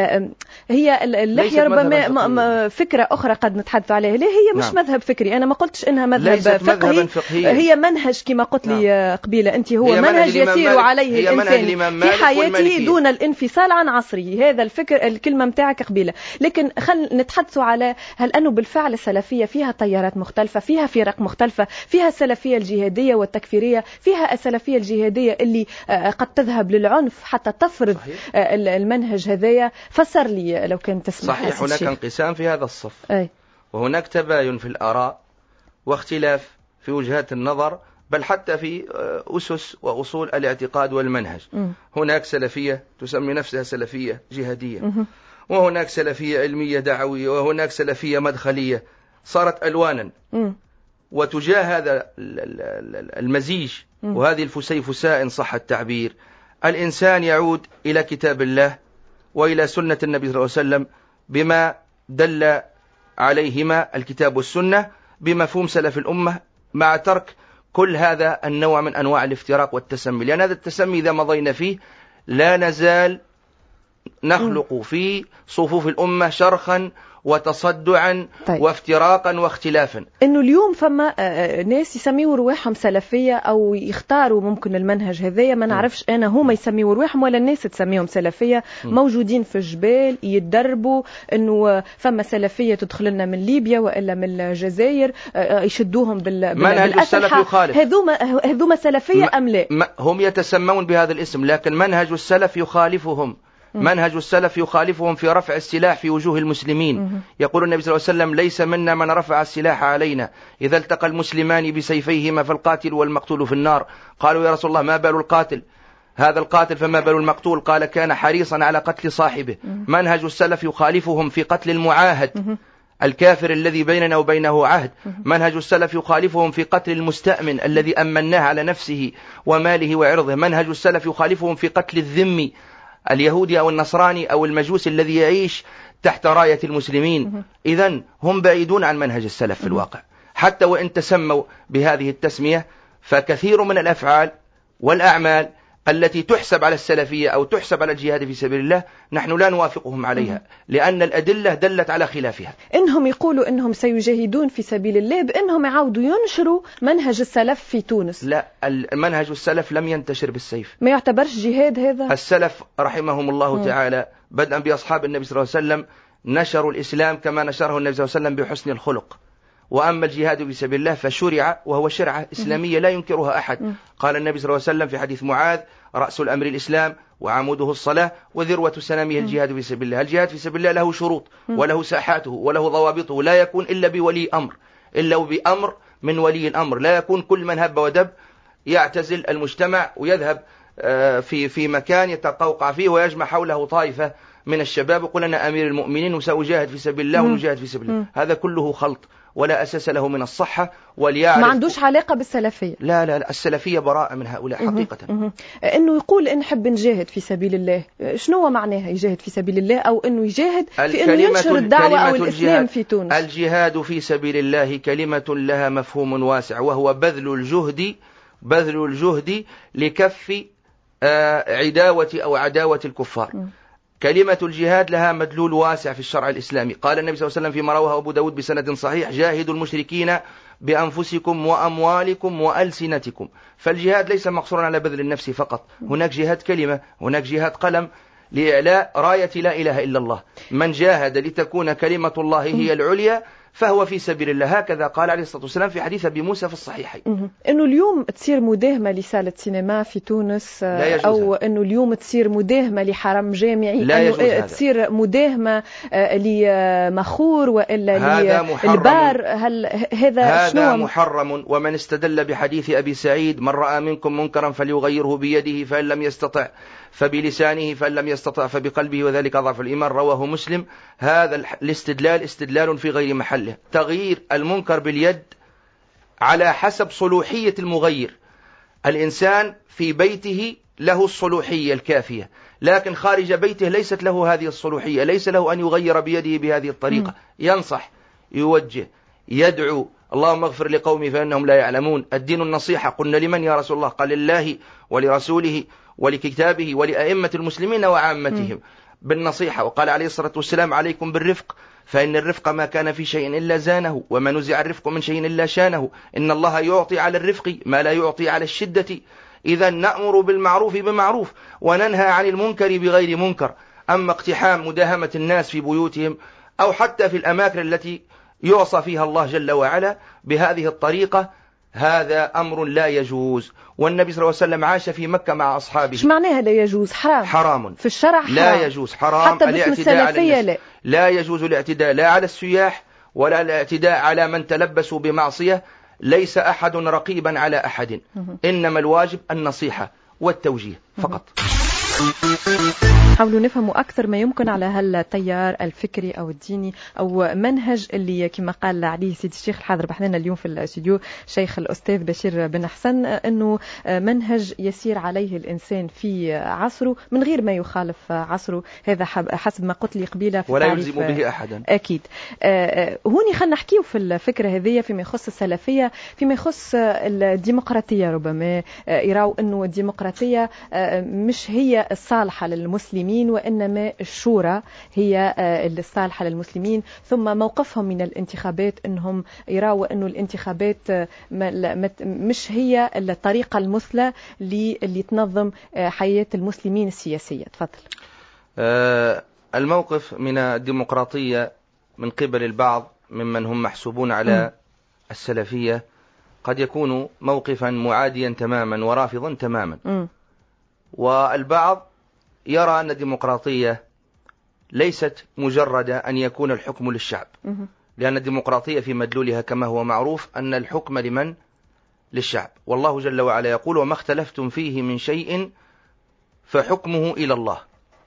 هي اللحية ربما فكرة أخرى قد نتحدث عليها ليه هي مش نعم. مذهب فكري أنا ما قلتش إنها مذهب فقهي هي منهج كما قلت لي نعم. قبيلة أنت هو منهج يسير عليه الإنسان في حياته دون الانفصال عن عصره هذا الفكر الكلمة متاعك قبيلة لكن خل نتحدثوا على هل أنه بالفعل السلفية فيها تيارات مختلفة فيها فرق مختلفة فيها السلفية الجهادية والتكفيرية فيها السلفية الجهادية اللي قد تذهب للعنف حتى تفرض صحيح. المنهج هذايا فسر لي لو كنت تسمح صحيح هناك انقسام في هذا الصف أي. وهناك تباين في الآراء واختلاف في وجهات النظر بل حتى في أسس وأصول الاعتقاد والمنهج م. هناك سلفية تسمي نفسها سلفية جهادية م. وهناك سلفية علمية دعوية وهناك سلفية مدخلية صارت ألوانا م. وتجاه هذا المزيج م. وهذه الفسيفساء إن صح التعبير الإنسان يعود إلى كتاب الله وإلى سنة النبي صلى الله عليه وسلم بما دل عليهما الكتاب والسنة بمفهوم سلف الأمة مع ترك كل هذا النوع من أنواع الافتراق والتسمي لأن هذا التسمي إذا مضينا فيه لا نزال نخلق في صفوف الأمة شرخا وتصدعا طيب. وافتراقا واختلافا إنه اليوم فما ناس يسميوا رواحهم سلفية أو يختاروا ممكن المنهج هذايا ما نعرفش أنا هم يسميوا رواحهم ولا الناس تسميهم سلفية موجودين في الجبال يتدربوا إنه فما سلفية تدخل لنا من ليبيا وإلا من الجزائر يشدوهم بال منهج السلف يخالف هذوما هذوما سلفية أم لا هم يتسمون بهذا الاسم لكن منهج السلف يخالفهم منهج السلف يخالفهم في رفع السلاح في وجوه المسلمين يقول النبي صلى الله عليه وسلم ليس منا من رفع السلاح علينا إذا التقى المسلمان بسيفيهما فالقاتل والمقتول في النار قالوا يا رسول الله ما بال القاتل هذا القاتل فما بال المقتول قال كان حريصا على قتل صاحبه منهج السلف يخالفهم في قتل المعاهد الكافر الذي بيننا وبينه عهد منهج السلف يخالفهم في قتل المستأمن الذي أمناه على نفسه وماله وعرضه منهج السلف يخالفهم في قتل الذمي اليهودي أو النصراني أو المجوس الذي يعيش تحت راية المسلمين إذن هم بعيدون عن منهج السلف في الواقع حتى وإن تسموا بهذه التسمية فكثير من الأفعال والأعمال التي تحسب على السلفية أو تحسب على الجهاد في سبيل الله نحن لا نوافقهم عليها لأن الأدلة دلت على خلافها إنهم يقولوا إنهم سيجاهدون في سبيل الله بإنهم يعودوا ينشروا منهج السلف في تونس لا المنهج السلف لم ينتشر بالسيف ما يعتبرش جهاد هذا السلف رحمهم الله م. تعالى بدءا بأصحاب النبي صلى الله عليه وسلم نشروا الإسلام كما نشره النبي صلى الله عليه وسلم بحسن الخلق وأما الجهاد في سبيل الله فشرع وهو شرعة إسلامية لا ينكرها أحد قال النبي صلى الله عليه وسلم في حديث معاذ رأس الأمر الإسلام وعموده الصلاة وذروة سنامه الجهاد في سبيل الله الجهاد في سبيل الله له شروط وله ساحاته وله ضوابطه لا يكون إلا بولي أمر إلا بأمر من ولي الأمر لا يكون كل من هب ودب يعتزل المجتمع ويذهب في في مكان يتقوقع فيه ويجمع حوله طائفة من الشباب يقول أنا أمير المؤمنين وسأجاهد في سبيل الله ونجاهد في سبيل الله هذا كله خلط ولا أساس له من الصحة وليعرف ما عندوش علاقة بالسلفية لا لا, لا السلفية براءة من هؤلاء حقيقة مه. إنه يقول إن حب نجاهد في سبيل الله شنو معناها يجاهد في سبيل الله أو إنه يجاهد في إنه ينشر الدعوة أو الإسلام في تونس الجهاد في سبيل الله كلمة لها مفهوم واسع وهو بذل الجهد بذل الجهد لكف عداوة أو عداوة الكفار م. كلمة الجهاد لها مدلول واسع في الشرع الإسلامي قال النبي صلى الله عليه وسلم فيما رواه أبو داود بسند صحيح جاهدوا المشركين بأنفسكم وأموالكم وألسنتكم فالجهاد ليس مقصورا على بذل النفس فقط هناك جهاد كلمة هناك جهاد قلم لإعلاء راية لا إله إلا الله من جاهد لتكون كلمة الله هي العليا فهو في سبيل الله هكذا قال عليه الصلاة والسلام في حديث أبي موسى في الصحيحين إنه اليوم تصير مداهمة لسالة سينما في تونس أو هذا. إنه اليوم تصير مداهمة لحرم جامعي لا إنه تصير مداهمة لمخور وإلا للبار هل هذا هذا شنو محرم ومن استدل بحديث أبي سعيد من رأى منكم منكرا فليغيره بيده فإن لم يستطع فبلسانه، فإن لم يستطع فبقلبه، وذلك أضعف الإيمان. رواه مسلم. هذا الاستدلال استدلال في غير محله. تغيير المنكر باليد على حسب صلوحية المغير. الإنسان في بيته له الصلوحية الكافية، لكن خارج بيته ليست له هذه الصلوحية، ليس له أن يغير بيده بهذه الطريقة. ينصح، يوجه، يدعو: اللهم اغفر لقومي فإنهم لا يعلمون. الدين النصيحة. قلنا: لمن يا رسول الله؟ قال: لله ولرسوله ولكتابه ولأئمة المسلمين وعامتهم بالنصيحة. وقال عليه الصلاة والسلام: عليكم بالرفق، فإن الرفق ما كان في شيء إلا زانه، وما نزع الرفق من شيء إلا شانه. إن الله يعطي على الرفق ما لا يعطي على الشدة. إذا نأمر بالمعروف بمعروف، وننهى عن المنكر بغير منكر. أما اقتحام مداهمة الناس في بيوتهم أو حتى في الأماكن التي يعصى فيها الله جل وعلا بهذه الطريقة، هذا أمر لا يجوز. والنبي صلى الله عليه وسلم عاش في مكة مع أصحابه. ايش معناها لا يجوز؟ حرام. حرام في الشرع حرام. لا يجوز. حرام. حتى باسم السلفية لا. لا يجوز الاعتداء لا على السياح ولا الاعتداء على من تلبسوا بمعصية. ليس أحد رقيبا على أحد. إنما الواجب النصيحة والتوجيه فقط. حاولوا نفهموا أكثر ما يمكن على هالتيار الفكري أو الديني أو منهج اللي كما قال عليه سيد الشيخ الحاضر بحثنا اليوم في الاستوديو شيخ الأستاذ بشير بن حسن، أنه منهج يسير عليه الإنسان في عصره من غير ما يخالف عصره. هذا حسب ما قلت لي قبيلة في ولا يلزم به أحدا. أكيد. هوني خلنا نحكيه في الفكرة هذه فيما يخص السلفية، فيما يخص الديمقراطية. ربما يراو أنه الديمقراطية مش هي الصالحة للمسلمين، وإنما الشورى هي الصالحة للمسلمين. ثم موقفهم من الانتخابات أنهم يراوا أنه الانتخابات مش هي الطريقة المثلى اللي تنظم حياة المسلمين السياسية. تفضل. الموقف من الديمقراطية من قبل البعض ممن هم محسوبون على السلفية قد يكون موقفا معاديا تماما ورافضا تماما. م. والبعض يرى أن الديمقراطية ليست مجرد أن يكون الحكم للشعب، لأن الديمقراطية في مدلولها كما هو معروف أن الحكم لمن؟ للشعب. والله جل وعلا يقول: وما اختلفتم فيه من شيء فحكمه إلى الله.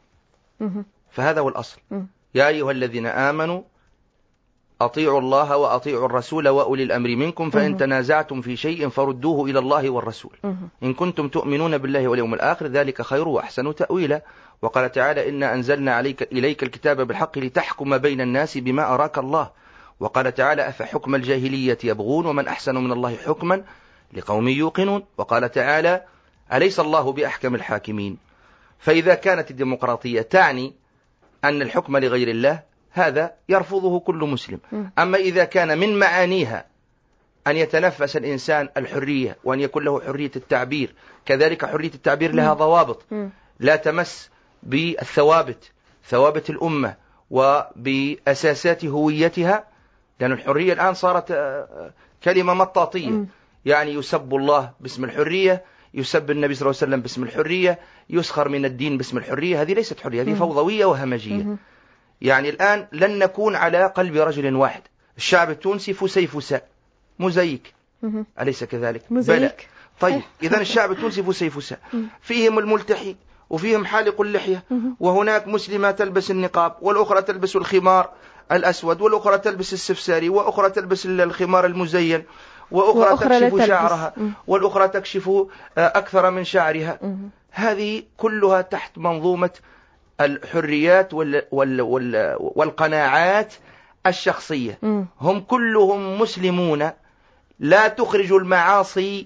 فهذا هو الأصل. يا أيها الذين آمنوا أطيعوا الله وأطيعوا الرسول وأولي الأمر منكم فإن تنازعتم في شيء فردوه إلى الله والرسول إن كنتم تؤمنون بالله واليوم الآخر ذلك خير وأحسن تأويلا. وقال تعالى: إنا أنزلنا عليك إليك الكتاب بالحق لتحكم بين الناس بما أراك الله. وقال تعالى: أفحكم الجاهلية يبغون ومن أحسن من الله حكما لقوم يوقنون. وقال تعالى: أليس الله بأحكم الحاكمين. فإذا كانت الديمقراطية تعني أن الحكم لغير الله هذا يرفضه كل مسلم. أما إذا كان من معانيها أن يتنفس الإنسان الحرية وأن يكون له حرية التعبير، كذلك حرية التعبير لها ضوابط لا تمس بالثوابت ثوابت الأمة وبأساسات هويتها، لأن الحرية الآن صارت كلمة مطاطية، يعني يسب الله باسم الحرية، يسب النبي صلى الله عليه وسلم باسم الحرية، يسخر من الدين باسم الحرية. هذه ليست حرية، هذه فوضوية وهمجية. يعني الآن لن نكون على قلب رجل واحد. الشعب التونسي فسيفساء مزيك، أليس كذلك؟ بلى. طيب إذن الشعب التونسي فسيفساء، فيهم الملتحي وفيهم حالق اللحية، وهناك مسلمة تلبس النقاب والأخرى تلبس الخمار الأسود والأخرى تلبس السفساري وأخرى تلبس الخمار المزين وأخرى, وأخرى تكشف شعرها والأخرى تكشف أكثر من شعرها. هذه كلها تحت منظومة الحريات وال وال وال والقناعات الشخصية. م. هم كلهم مسلمون، لا تخرج المعاصي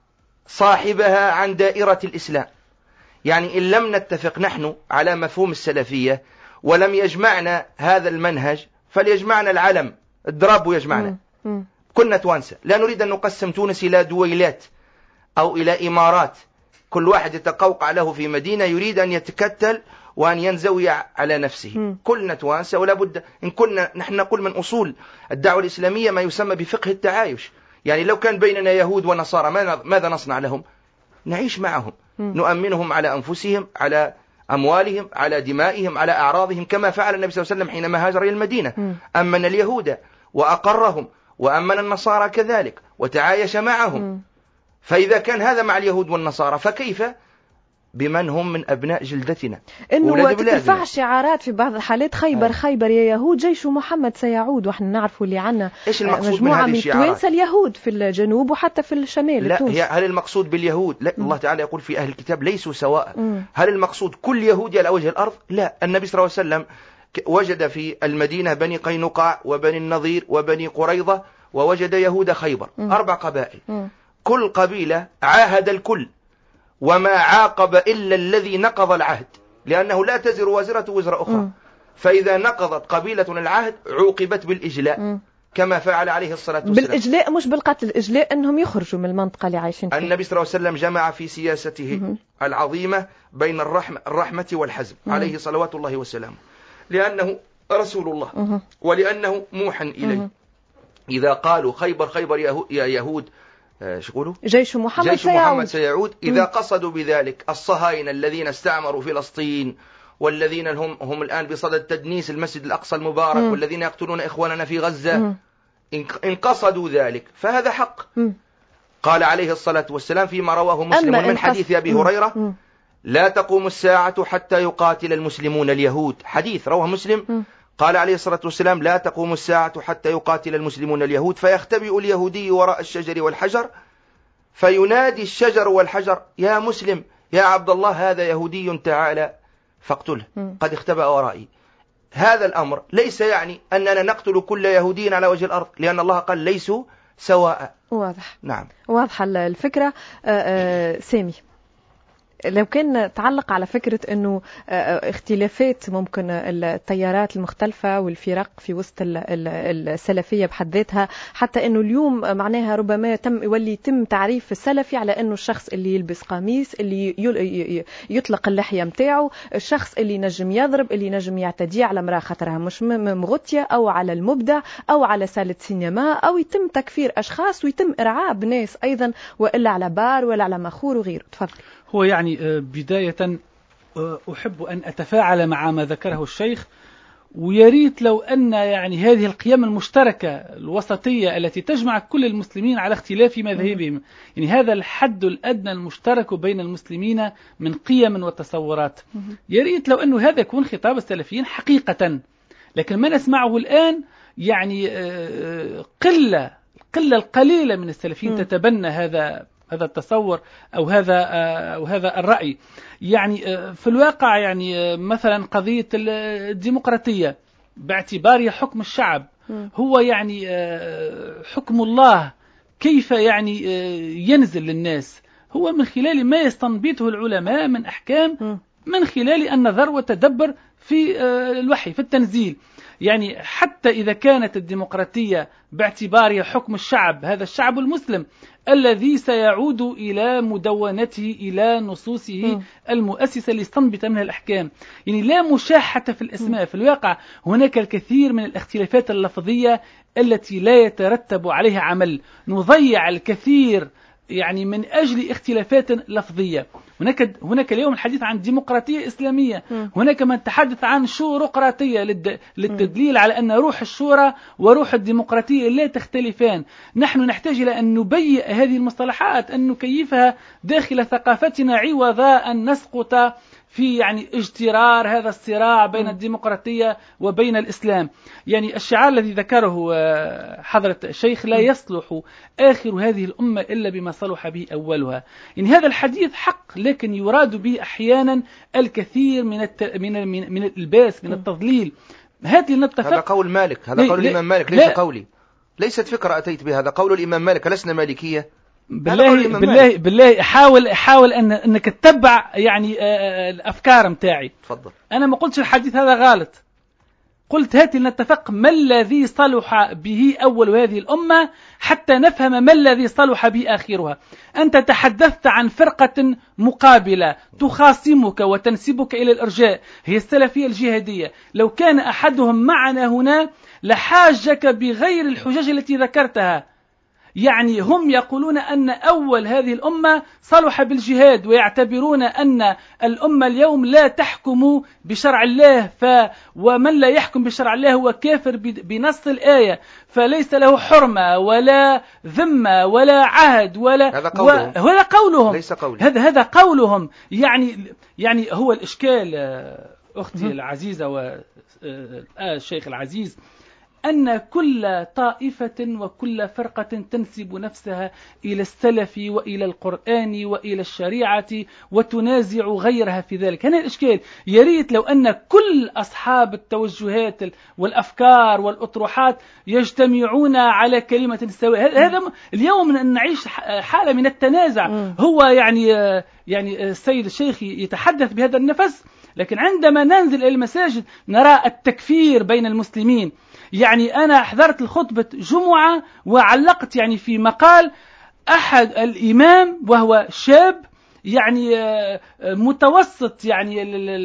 صاحبها عن دائرة الإسلام. يعني إن لم نتفق نحن على مفهوم السلفية ولم يجمعنا هذا المنهج فليجمعنا العلم، الضرب يجمعنا. م. م. كنا توانسة، لا نريد أن نقسم تونس إلى دويلات أو إلى إمارات، كل واحد يتقوقع له في مدينة يريد أن يتكتل وأن ينزوي على نفسه. م. كلنا توانسة، ولا بد إن كنا نحن نقول من أصول الدعوة الإسلامية ما يسمى بفقه التعايش. يعني لو كان بيننا يهود ونصارى ماذا نصنع لهم؟ نعيش معهم، م. نؤمنهم على أنفسهم، على أموالهم، على دمائهم، على أعراضهم، كما فعل النبي صلى الله عليه وسلم حينما هاجر إلى المدينة. م. أمن اليهود وأقرهم، وأمن النصارى كذلك وتعايش معهم. م. فإذا كان هذا مع اليهود والنصارى فكيف بمن هم من أبناء جلدتنا، إنه ترفع شعارات في بعض الحالات خيبر آه. خيبر يا يهود جيش محمد سيعود، وإحنا نعرفوا اللي عنا مجموعة من توانسة اليهود في الجنوب وحتى في الشمال. لا هي هل المقصود باليهود؟ لا، م. الله تعالى يقول في أهل الكتاب ليسوا سواء. م. هل المقصود كل يهودي على وجه الأرض؟ لا، النبي صلى الله عليه وسلم وجد في المدينة بني قينقاع وبني النضير وبني قريظة، ووجد يهود خيبر، م. أربع قبائل، م. كل قبيلة عاهد الكل، وما عاقب إلا الذي نقض العهد، لأنه لا تزر وازرة وزر أخرى. م. فإذا نقضت قبيلة العهد عوقبت بالإجلاء، م. كما فعل عليه الصلاة والسلام. بالإجلاء مش بالقتل، الإجلاء أنهم يخرجوا من المنطقة اللي عايشين فيها. النبي صلى الله عليه وسلم جمع في سياسته م. العظيمة بين الرحمة, الرحمة والحزم، م. عليه صلوات الله وسلامه، لأنه رسول الله، م. ولأنه موحى إليه. م. إذا قالوا خيبر خيبر يا يهود شقولوا جيش محمد جيش سيعود. محمد سيعود إذا م. قصدوا بذلك الصهاينة الذين استعمروا فلسطين، والذين هم هم الآن بصدد تدنيس المسجد الأقصى المبارك، م. والذين يقتلون إخواننا في غزة، م. إن قصدوا ذلك فهذا حق. م. قال عليه الصلاة والسلام فيما رواه مسلم من حديث أبي هريرة: م. لا تقوم الساعة حتى يقاتل المسلمون اليهود. حديث رواه مسلم. م. قال عليه الصلاة والسلام: لا تقوم الساعة حتى يقاتل المسلمون اليهود، فيختبئ اليهودي وراء الشجر والحجر، فينادي الشجر والحجر: يا مسلم يا عبد الله، هذا يهودي تعالى فاقتله، قد اختبأ ورائي. هذا الأمر ليس يعني أننا نقتل كل يهودي على وجه الأرض، لأن الله قال ليسوا سواء. واضح. نعم، واضحة الفكرة. آآ آآ سامي، لو كان تعلق على فكرة أنه اختلافات ممكن التيارات المختلفة والفرق في وسط السلفية بحد ذاتها، حتى أنه اليوم معناها ربما تم يولي يتم تعريف السلفي على أنه الشخص اللي يلبس قميص، اللي يطلق اللحية متاعه، الشخص اللي نجم يضرب، اللي نجم يعتدي على امرأة خطرها مش مغطية، أو على المبدع، أو على سالة سينما، أو يتم تكفير أشخاص ويتم إرعاب ناس أيضا، وإلا على بار ولا على مخور وغيره. تفضل. هو يعني بداية أحب أن أتفاعل مع ما ذكره الشيخ، ويريت لو أن يعني هذه القيم المشتركة الوسطية التي تجمع كل المسلمين على اختلاف مذاهبهم، يعني هذا الحد الأدنى المشترك بين المسلمين من قيم وتصورات، يريت لو أنه هذا يكون خطاب السلفيين حقيقة. لكن ما نسمعه الآن يعني قلة قلة القليلة من السلفيين تتبنى هذا هذا التصور أو هذا أو هذا الرأي. يعني في الواقع يعني مثلا قضية الديمقراطية باعتبارها حكم الشعب هو يعني حكم الله، كيف يعني ينزل للناس هو من خلال ما يستنبطه العلماء من أحكام، من خلال النظر والتدبر في الوحي في التنزيل. يعني حتى إذا كانت الديمقراطية باعتبارها حكم الشعب، هذا الشعب المسلم الذي سيعود إلى مدونته، إلى نصوصه م. المؤسسة ليستنبط منها الأحكام. يعني لا مشاحة في الأسماء. م. في الواقع هناك الكثير من الاختلافات اللفظية التي لا يترتب عليها عمل، نضيع الكثير يعني من أجل اختلافات لفظية. هناك هناك اليوم الحديث عن ديمقراطية إسلامية، م. هناك من تحدث عن شوروقراطية للتدليل على أن روح الشورى وروح الديمقراطية لا تختلفان. نحن نحتاج إلى أن نبيئ هذه المصطلحات، أن نكيفها داخل ثقافتنا، عوض أن نسقط في يعني اجترار هذا الصراع بين الديمقراطية وبين الإسلام. يعني الشعار الذي ذكره حضرة الشيخ: لا يصلح آخر هذه الأمة إلا بما صلح به أولها. يعني هذا الحديث حق، لكن يراد به أحيانا الكثير من الت... من من, من الإلباس، من التضليل. هذه نتفق. هذا قول مالك، هذا قول الإمام مالك، ليس قولي، ليست فكرة أتيت بها، هذا قول الإمام مالك، لسنا مالكية. بالله بالله بالله حاول حاول ان انك تتبع يعني الافكار متاعي. تفضل. انا ما قلتش الحديث هذا غلط، قلت هاتي نتفق ما الذي صلح به اول هذه الامه حتى نفهم ما الذي صلح به اخرها. انت تحدثت عن فرقه مقابله تخاصمك وتنسبك الى الارجاء، هي السلفيه الجهاديه. لو كان احدهم معنا هنا لحاجك بغير الحجج التي ذكرتها. يعني هم يقولون أن أول هذه الأمة صلح بالجهاد، ويعتبرون أن الأمة اليوم لا تحكم بشرع الله، ف ومن لا يحكم بشرع الله هو كافر بنص الآية، فليس له حرمة ولا ذمة ولا عهد ولا هذا قولهم, و... هذا قولهم. ليس قولي. هذا هذا قولهم. يعني يعني هو الإشكال أختي العزيزة والشيخ العزيز أن كل طائفة وكل فرقة تنسب نفسها إلى السلف وإلى القرآن وإلى الشريعة وتنازع غيرها في ذلك. هنا الإشكال. يريد لو أن كل أصحاب التوجهات والأفكار والأطروحات يجتمعون على كلمة سواء. هذا اليوم نعيش حالة من التنازع. هو يعني يعني السيد الشيخ يتحدث بهذا النفس، لكن عندما ننزل إلى المساجد نرى التكفير بين المسلمين. يعني أنا حضرت الخطبة جمعة وعلقت يعني في مقال أحد الإمام وهو شاب يعني متوسط يعني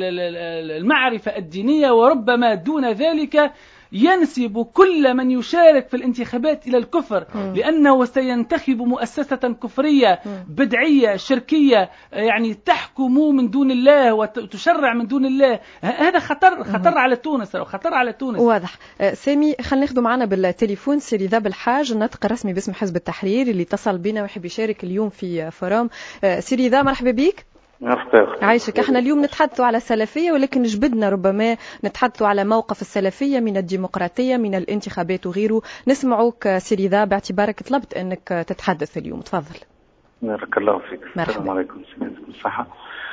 المعرفة الدينية وربما دون ذلك، ينسب كل من يشارك في الانتخابات إلى الكفر، م. لأنه سينتخب مؤسسة كفرية م. بدعية شركية يعني تحكم من دون الله وتشرع من دون الله. هذا خطر خطر على تونس خطر على تونس. واضح. سامي، خلينا ناخذ معنا بالتليفون سيري ذا بالحاج، الناطق الرسمي باسم حزب التحرير اللي اتصل بنا ويحب يشارك اليوم في فرام. سيري ذا، مرحبا بك. عايشك. احنا اليوم نتحدثوا على السلفية، ولكن جبدنا ربما نتحدثوا على موقف السلفية من الديمقراطية من الانتخابات وغيره. نسمعوك سيري ذا باعتبارك طلبت انك تتحدث اليوم. تفضل. بارك الله فيك. السلام عليكم. الصحة.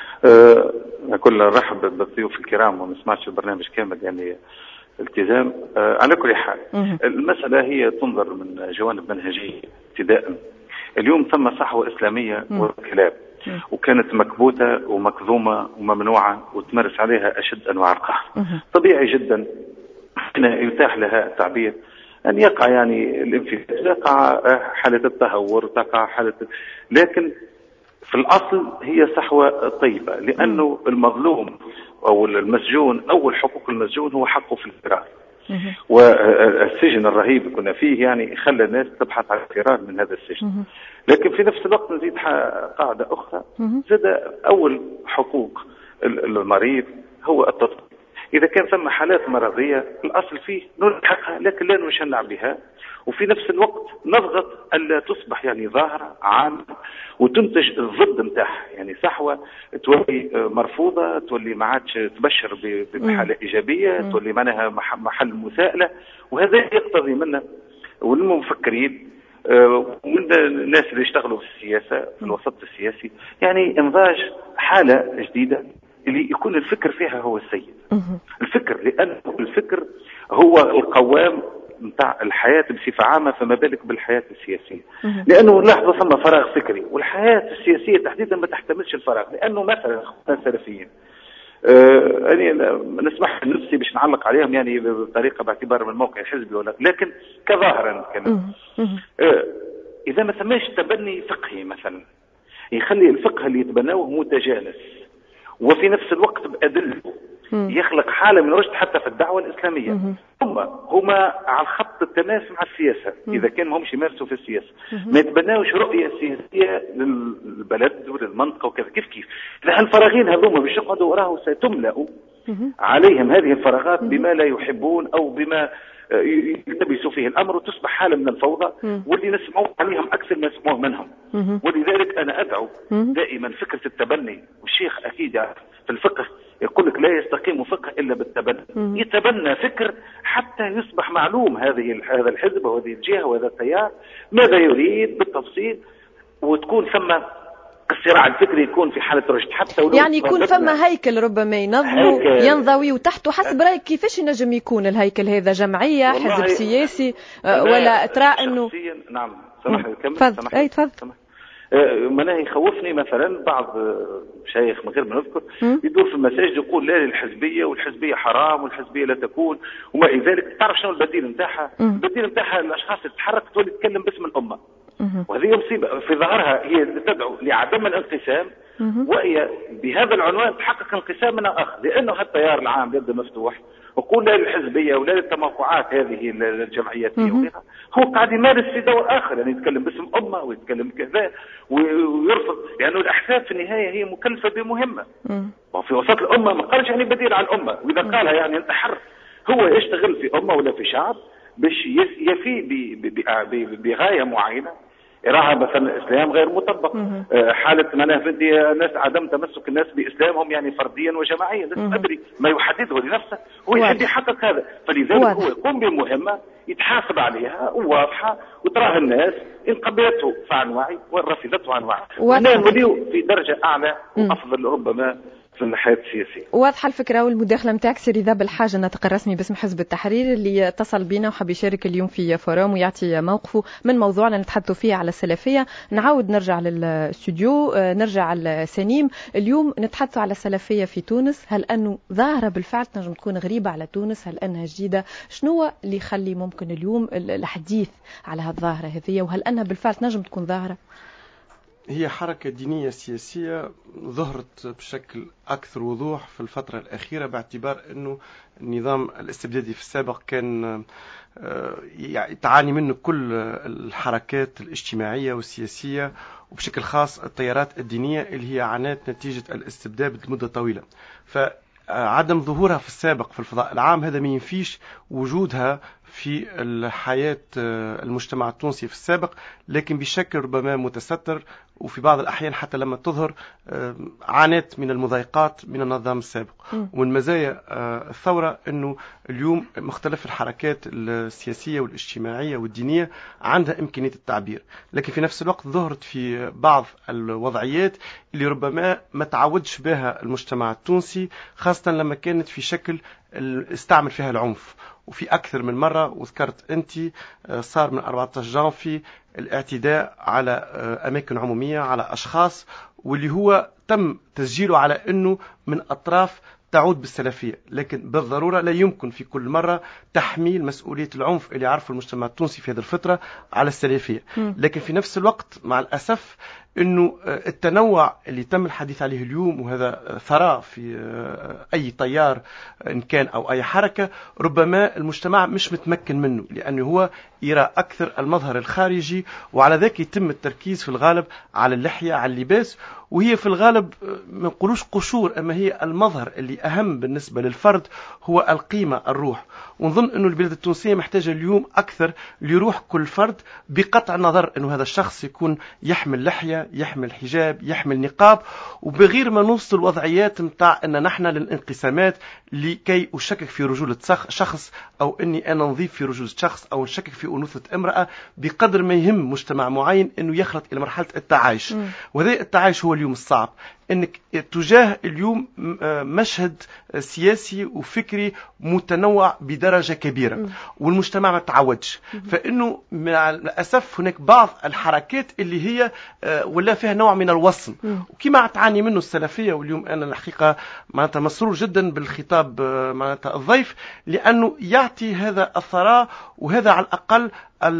أه كل رحب بالضيوف الكرام، وما نسمعش البرنامج كامل يعني التزام. أه على كل حال المسألة هي تنظر من جوانب منهجية ابتداء. اليوم ثم صحوة إسلامية وكلاب، وكانت مكبوتة ومكذومة وممنوعة وتمارس عليها أشد أنواع القهر. طبيعي جدا يتاح لها التعبير أن يقع يعني الانفلات، يقع حالة التهور، تقع حالة، لكن في الأصل هي صحوة طيبة، لأنه المظلوم أو المسجون أول حقوق المسجون هو حقه في الفرار. والسجن الرهيب كنا فيه يعني خلى الناس تبحث عن الفرار من هذا السجن. لكن في نفس الوقت نزيد قاعدة أخرى، زاد أول حقوق المريض هو التطبيق. إذا كان ثم حالات مرضية الأصل فيه نلحقها، لكن لا نشنع بها، وفي نفس الوقت نضغط ألا تصبح يعني ظاهرة عامة وتنتج الضد متاعها، يعني صحوة تولي مرفوضة، تولي ما عادش تبشر بحالة إيجابية، تولي معناها محل مساءلة. وهذا يقتضي منا والمفكرين ومن الناس اللي يشتغلوا في السياسة في الوسط السياسي يعني انضاج حالة جديدة اللي يكون الفكر فيها هو السيد. الفكر، لأنه الفكر هو القوام متاع الحياة بصفة عامة، فما بالك بالحياة السياسية. لأنه لاحظوا ثم فراغ فكري، والحياة السياسية تحديدا ما تحتملش الفراغ. لأنه مثلا السلفيين أه أنا نسمح لنفسي باش نعلق عليهم يعني بطريقة باعتبار من موقع حزبي ولا، لكن كظاهرا كمان أه إذا ما ثماش تبني فقهي مثلا يخلي الفقه اللي يتبنوه متجانس وفي نفس الوقت بأدلة يخلق حالة من رشد حتى في الدعوة الإسلامية. هم هما على الخط التماس مع السياسة إذا كان ما همش يمارسوا في السياسة، ما يتبناوش رؤية سياسية للبلد وللمنطقة وكذا. كيف كيف إذا الفراغين هذوما باش يقعدوا وراه ستملأ عليهم هذه الفراغات بما لا يحبون أو بما يلتبسوا فيه الأمر، وتصبح حالة من الفوضى واللي نسمعوا عليهم أكثر ما نسمعوه منهم. ولذلك أنا أدعو دائما فكرة التبني، والشيخ أكيد يعني في الفقه يقول لك لا يستقيم فقه إلا بالتبني. يتبنى فكر حتى يصبح معلوم هذه هذا الحزب وهذه الجهة وهذا التيار ماذا يريد بالتفصيل، وتكون ثم الصراع الفكري يكون في حالة رشد حتى ولو يعني يكون فما هيكل ربما ينظموا ينضوي وتحته. حسب رأيك كيفاش ينجم يكون الهيكل هذا؟ جمعية، حزب سياسي، ولا ترى انه نعم سمح لي كمل. تفضل. اي تفضل. مناه يخوفني مثلا بعض شيخ من غير ما نذكر يدور في المساجد يقول لا للحزبيه والحزبيه حرام والحزبيه لا تكون وما الى ذلك. تعرف شنو البديل نتاعها؟ البديل نتاعها الاشخاص اللي تتحرك تولي تتكلم باسم الامه، وهذه مصيبه في ظهرها هي تدعو لعدم الانقسام وهي بهذا العنوان تحقق انقسام من اخر، لانه التيار العام يبدو مفتوح وقول لا للحزبيه ولا للتموقعات هذه الجمعياتيه وغيرها، هو قاعد يمارس في دور اخر، يعني يتكلم باسم امه ويتكلم كذا ويرفض، لانه يعني الاحزاب في النهايه هي مكلفه بمهمه، وفي وسط الامه ما قالش يعني بديل عن الامه، واذا قالها يعني انت حر، هو يشتغل في امه ولا في شعب باش يفي بغايه معينه يراها مثلا الاسلام غير مطبق، حاله منافذ ناس عدم تمسك الناس باسلامهم يعني فرديا وجماعيا، لازم ادري ما يحدده لنفسه هو يحب يحقق هذا، فلذلك هو يقوم بمهمه يتحاسب عليها وواضحه وتراها الناس ان قبلته فعن وعي وان رفضته عن وعي، وهنا نوليو في درجه اعلى وافضل ربما في الحياة السياسية. واضحة الفكرة والمداخلة متاعك سيري ذا بالحاجة الناطق الرسمي باسم حزب التحرير اللي اتصل بينا وحب يشارك اليوم في فورام ويعطي موقفه من موضوعنا نتحدثوا فيه على السلفية. نعاود نرجع للاستوديو، نرجع لسنيم. اليوم نتحدثوا على السلفية في تونس، هل أنه ظاهرة بالفعل تنجم تكون غريبة على تونس؟ هل أنها جديدة؟ شنو اللي يخلي ممكن اليوم الحديث على هالظاهرة هذه، وهل أنها بالفعل تنجم تكون ظاهرة؟ هي حركة دينية سياسية ظهرت بشكل أكثر وضوح في الفترة الأخيرة، باعتبار أنه النظام الاستبدادي في السابق كان يعني تعاني منه كل الحركات الاجتماعية والسياسية، وبشكل خاص التيارات الدينية اللي هي عانت نتيجة الاستبداد لمدة طويلة. فعدم ظهورها في السابق في الفضاء العام هذا ما ينفيش وجودها في الحياة المجتمع التونسي في السابق، لكن بشكل ربما متستر، وفي بعض الأحيان حتى لما تظهر عانت من المضايقات من النظام السابق. ومن مزايا الثورة أنه اليوم مختلف الحركات السياسية والاجتماعية والدينية عندها إمكانية التعبير، لكن في نفس الوقت ظهرت في بعض الوضعيات اللي ربما ما تعودش بها المجتمع التونسي، خاصة لما كانت في شكل استعمل فيها العنف. وفي أكثر من مرة، وذكرت أنت صار من أربعة عشر جانفي الاعتداء على أماكن عمومية على أشخاص، واللي هو تم تسجيله على أنه من أطراف تعود بالسلفية، لكن بالضرورة لا يمكن في كل مرة تحميل مسؤولية العنف اللي يعرفه المجتمع التونسي في هذه الفترة على السلفية. لكن في نفس الوقت مع الأسف أنه التنوع اللي تم الحديث عليه اليوم، وهذا ثراء في أي تيار إن كان أو أي حركة، ربما المجتمع مش متمكن منه، لأنه هو يرى أكثر المظهر الخارجي، وعلى ذلك يتم التركيز في الغالب على اللحية على اللباس، وهي في الغالب ما نقولوش قشور، أما هي المظهر اللي أهم بالنسبة للفرد هو القيمة الروح. ونظن أنه البلاد التونسية محتاجة اليوم أكثر ليروح كل فرد، بقطع النظر أنه هذا الشخص يكون يحمل لحية، يحمل حجاب، يحمل نقاب، وبغير ما نوصل وضعيات متاع أن نحن للانقسامات لكي أشكك في رجولة شخص، أو أني أنا نضيف في رجولة شخص، أو نشكك في أنوثة امرأة، بقدر ما يهم مجتمع معين أنه يخلط إلى مرحلة التعايش. وهذا التعايش هو اليوم الصعب، انك تجاه اليوم مشهد سياسي وفكري متنوع بدرجة كبيرة، والمجتمع ما تعودش. فانه مع الاسف هناك بعض الحركات اللي هي ولا فيها نوع من الوصم، وكما تعاني منه السلفية. واليوم انا الحقيقة معناتها مسرور جدا بالخطاب معناتها الضيف، لانه يعطي هذا الثراء، وهذا على الاقل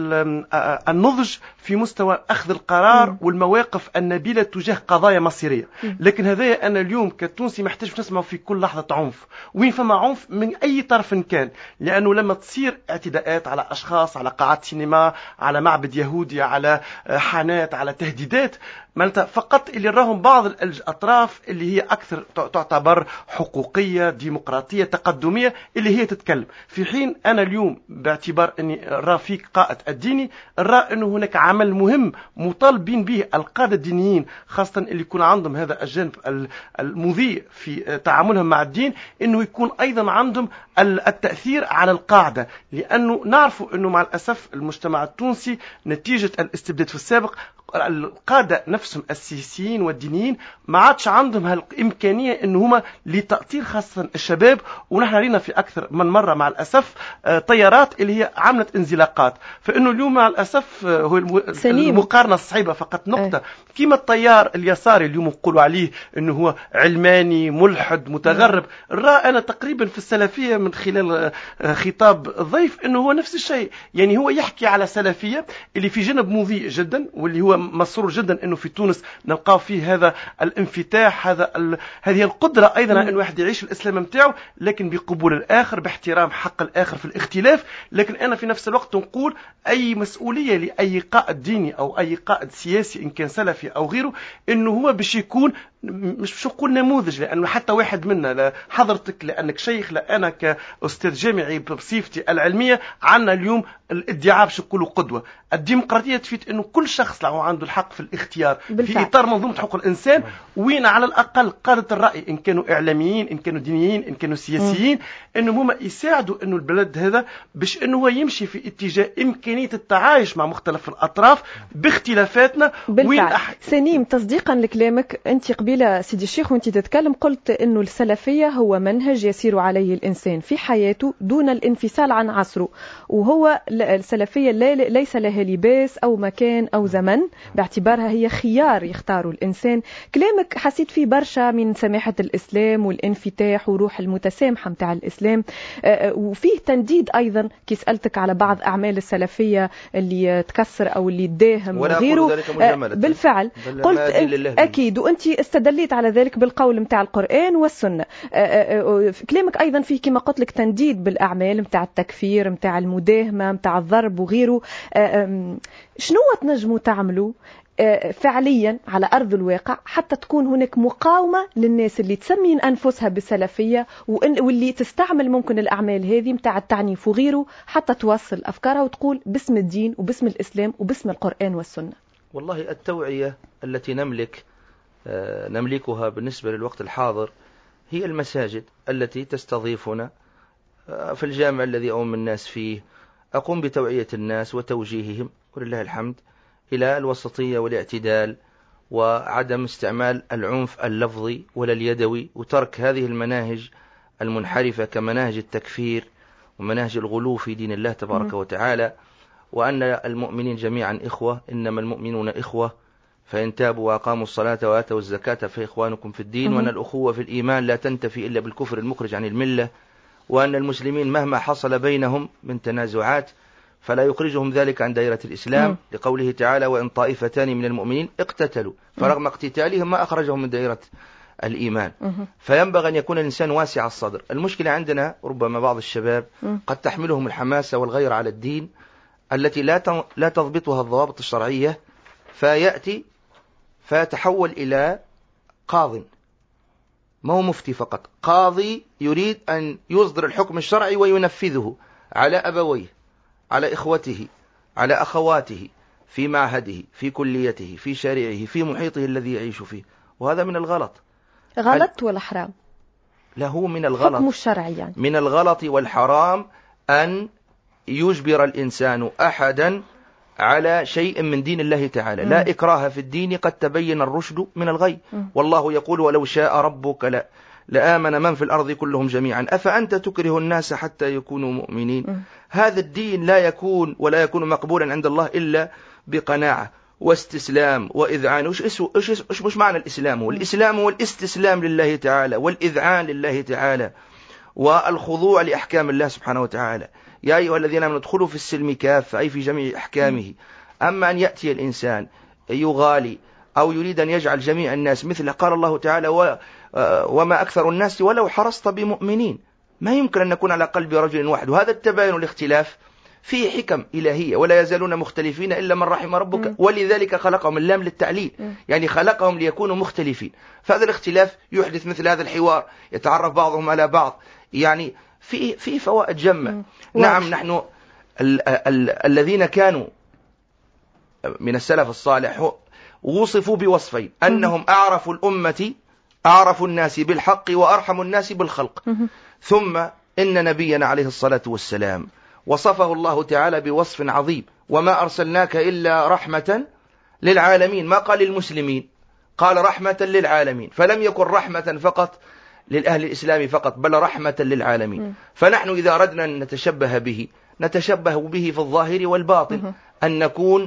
النضج في مستوى أخذ القرار والمواقف النبيلة تجاه قضايا مصيرية. لكن هذا أنا اليوم كتونسي محتاج نسمع في كل لحظة عنف، وين فما عنف من أي طرف كان، لأنه لما تصير اعتداءات على أشخاص، على قاعات سينما، على معبد يهودي، على حانات، على تهديدات، معناتها فقط اللي راهم بعض الأطراف اللي هي أكثر تعتبر حقوقية ديمقراطية تقدمية اللي هي تتكلم، في حين أنا اليوم باعتبار أني را فيك قائد الديني، را أنه هناك عمل مهم مطالبين به القادة الدينيين، خاصة اللي يكون عندهم هذا الجانب المضيء في تعاملهم مع الدين، أنه يكون أيضا عندهم التأثير على القاعدة. لأنه نعرف أنه مع الأسف المجتمع التونسي نتيجة الاستبداد في السابق القادة نفسهم السياسيين والدينيين ما عادش عندهم هالإمكانية إنه هما لتأثير خاصة الشباب. ونحن رينا في أكثر من مرة مع الأسف طيارات اللي هي عملت انزلاقات. فإنه اليوم مع الأسف هو المقارنة الصعيبة فقط نقطة، كيما الطيار اليساري اليوم يقولوا عليه عليه أنه هو علماني ملحد متغرب. رأى أنا تقريبا في السلفية من خلال خطاب الضيف أنه هو نفس الشيء، يعني هو يحكي على سلفية اللي في جانب مضيء جدا، واللي هو مسرور جدا أنه في تونس نلقى فيه هذا الانفتاح، هذا ال... هذه القدرة أيضا أن الواحد يعيش الإسلام متاعه لكن بقبول الآخر، باحترام حق الآخر في الاختلاف. لكن أنا في نفس الوقت نقول أي مسؤولية لأي قائد ديني أو أي قائد سياسي إن كان سلفي أو غيره أنه هو باش يكون مش باش نقول نموذج، لأنه حتى واحد منا، لا حضرتك لأنك شيخ، لا أنا كأستاذ جامعي بصفتي العلمية، عنا اليوم الادعاء باش نقولوا قدوة. الديمقراطية تفيد أنه كل شخص له عنده الحق في الاختيار بالفعل. في إطار منظومة حقوق الإنسان، وين على الأقل قادة الرأي إن كانوا إعلاميين إن كانوا دينيين إن كانوا سياسيين أنهم هم يساعدوا أنه البلد هذا باش أنه هو يمشي في اتجاه إمكانية التعايش مع مختلف الأطراف باختلافاتنا. بالفعل. أح... سنيم، تصديقا لكلامك، أنت قبيلة سيدي الشيخ وأنت تتكلم قلت أنه السلفية هو منهج يسير عليه الإنسان في حياته دون الانفصال عن عصره، وهو السلفية ليس لها لباس أو مكان أو زمن، باعتبارها هي خيار يختاره الإنسان. كلامك حسيت فيه برشا من سماحة الإسلام والانفتاح وروح المتسامحة متاع الإسلام، وفيه تنديد أيضا كي سألتك على بعض أعمال السلفية اللي تكسر أو اللي تداهم وغيره. بالفعل قلت أكيد، وأنت استدليت على ذلك بالقول متاع القرآن والسنة. كلامك أيضا فيه كما قلت لك تنديد بالأعمال متاع التكفير متاع المداهمة متاع الضرب وغيره. شنو تنجموا تعملوا فعليا على أرض الواقع حتى تكون هناك مقاومة للناس اللي تسمين أنفسها بالسلفية واللي تستعمل ممكن الأعمال هذه متاع التعنيف وغيره حتى توصل أفكارها وتقول باسم الدين وباسم الإسلام وباسم القرآن والسنة؟ والله التوعية التي نملك نملكها بالنسبة للوقت الحاضر هي المساجد التي تستضيفنا. في الجامع الذي أؤم الناس فيه أقوم بتوعية الناس وتوجيههم ولله الحمد إلى الوسطية والاعتدال وعدم استعمال العنف اللفظي ولا اليدوي، وترك هذه المناهج المنحرفة كمناهج التكفير ومناهج الغلو في دين الله تبارك وتعالى، وأن المؤمنين جميعا إخوة، إنما المؤمنون إخوة فإن تابوا وأقاموا الصلاة وآتوا الزكاة فإخوانكم في الدين، وأن الأخوة في الإيمان لا تنتفي إلا بالكفر المخرج عن الملة، وأن المسلمين مهما حصل بينهم من تنازعات فلا يخرجهم ذلك عن دائرة الإسلام، لقوله تعالى وإن طائفتان من المؤمنين اقتتلوا فرغم اقتتالهم ما أخرجهم من دائرة الإيمان. فينبغي أن يكون الإنسان واسع الصدر. المشكلة عندنا ربما بعض الشباب قد تحملهم الحماسة والغير على الدين التي لا لا تضبطها الضوابط الشرعية، فيأتي فيتحول إلى قاضٍ، ما هو مفتي فقط، قاضي يريد أن يصدر الحكم الشرعي وينفذه على أبويه، على إخوته، على أخواته، في معهده، في كليته، في شارعه، في محيطه الذي يعيش فيه. وهذا من الغلط. غلط ولا حرام؟ لا، هو من الغلط، حكم الشرعي يعني. من الغلط والحرام أن يجبر الإنسان أحدا على شيء من دين الله تعالى. م. لا إكراه في الدين قد تبين الرشد من الغي. م. والله يقول ولو شاء ربك لا لآمن من في الأرض كلهم جميعا أفأنت تكره الناس حتى يكونوا مؤمنين. م. هذا الدين لا يكون ولا يكون مقبولا عند الله إلا بقناعة واستسلام وإذعان. وش وش مش معنى الإسلام؟ هو الإسلام هو الاستسلام لله تعالى والإذعان لله تعالى والخضوع لأحكام الله سبحانه وتعالى. يا أيها الذين آمنوا ادخلوا في السلم كافة، أي في جميع أحكامه. أما أن يأتي الإنسان يغالي أو يريد أن يجعل جميع الناس مثله، قال الله تعالى وما أكثر الناس ولو حرصت بمؤمنين. ما يمكن أن نكون على قلب رجل واحد. وهذا التباين والاختلاف فيه حكم إلهية، ولا يزالون مختلفين إلا من رحم ربك. م. ولذلك خلقهم، اللام للتعليل، م. يعني خلقهم ليكونوا مختلفين. فهذا الاختلاف يحدث مثل هذا الحوار، يتعرف بعضهم على بعض، يعني في في فوائد جمة. نعم، نحن ال ال الذين كانوا من السلف الصالح وصفوا بوصفين، أنهم أعرفوا الأمة، أعرفوا الناس بالحق وأرحموا الناس بالخلق. م. ثم إن نبينا عليه الصلاة والسلام وصفه الله تعالى بوصف عظيم، وما أرسلناك إلا رحمة للعالمين. ما قال للمسلمين، قال رحمة للعالمين، فلم يكن رحمة فقط للأهل الإسلام فقط، بل رحمة للعالمين. م. فنحن إذا أردنا أن نتشبه به نتشبه به في الظاهر والباطن، م. أن نكون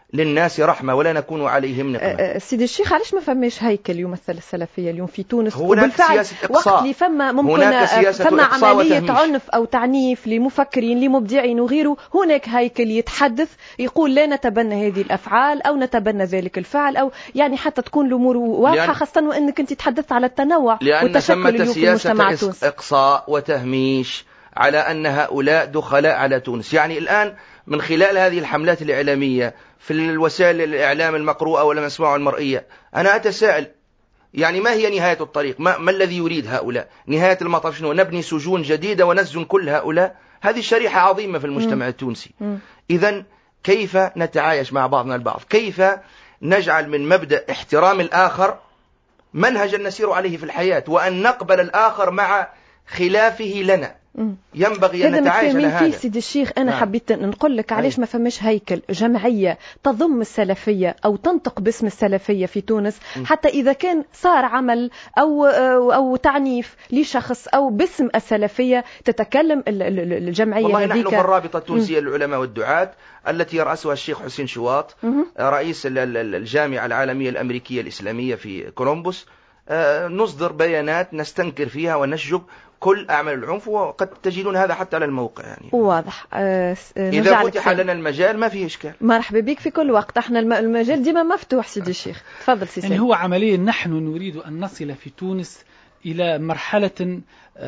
للناس رحمة ولا نكون عليهم نقمة. سيدي الشيخ علاش ما فماش هيكل يمثل السلفية اليوم في تونس؟ وبالفعل وقت اللي فما ممكن فما عملية عنف أو تعنيف لمفكرين لمبدعين وغيره، هناك هيكل يتحدث يقول لا نتبنى هذه الأفعال أو نتبنى ذلك الفعل، أو يعني حتى تكون الأمور واضحة، خاصة وأنك أنت تحدثت على التنوع والتشكل اليوم في المجتمع التونسي. إقصاء وتهميش على أن هؤلاء دخلاء على تونس. يعني الآن من خلال هذه الحملات الإعلامية في الوسائل الإعلام المقروءة والمسموعة والمرئية، أنا أتساءل يعني ما هي نهاية الطريق؟ ما, ما الذي يريد هؤلاء؟ نهاية المطاف شنو؟ نبني سجون جديدة ونسجن كل هؤلاء؟ هذه شريحة عظيمة في المجتمع التونسي. إذن كيف نتعايش مع بعضنا البعض؟ كيف نجعل من مبدأ احترام الآخر منهجا نسير عليه في الحياة، وأن نقبل الآخر مع خلافه لنا؟ ينبغي أن نتعايش على هذا. سيدي الشيخ أنا نعم. حبيت نقول لك علاش ما فماش هيكل جمعية تضم السلفية أو تنطق باسم السلفية في تونس، حتى إذا كان صار عمل أو أو تعنيف لشخص أو باسم السلفية تتكلم الجمعية. والله هذيك نحن في الرابطة التونسية للعلماء والدعاة التي يرأسها الشيخ حسين شواط رئيس الجامعة العالمية الأمريكية الإسلامية في كولومبوس، نصدر بيانات نستنكر فيها ونشجب كل أعمال العنف، وقد تجدون هذا حتى على الموقع. يعني واضح. أه إذا فتح لنا المجال ما فيه إشكال. مرحبا بك في كل وقت، احنا المجال ديما مفتوح. سيدي الشيخ تفضل سيدي. يعني هو عمليا نحن نريد أن نصل في تونس إلى مرحلة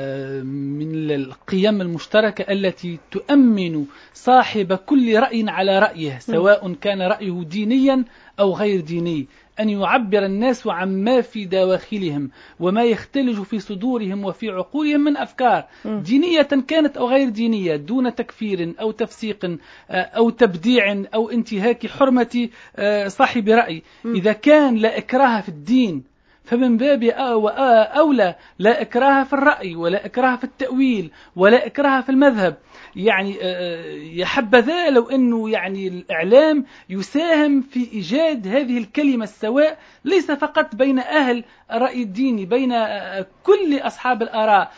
من القيم المشتركة التي تؤمن صاحب كل رأي على رأيه، سواء كان رأيه دينيا أو غير ديني، أن يعبر الناس عما في دواخلهم وما يختلج في صدورهم وفي عقولهم من أفكار دينية كانت أو غير دينية، دون تكفير أو تفسيق أو تبديع أو انتهاك حرمة صاحب رأي. إذا كان لا إكراه في الدين فمن باب أولى لا إكراه في الرأي ولا إكراه في التأويل ولا إكراه في المذهب. يعني يحبذا لو أنه يعني الإعلام يساهم في إيجاد هذه الكلمة السواء، ليس فقط بين أهل الرأي الديني، بين كل أصحاب الآراء.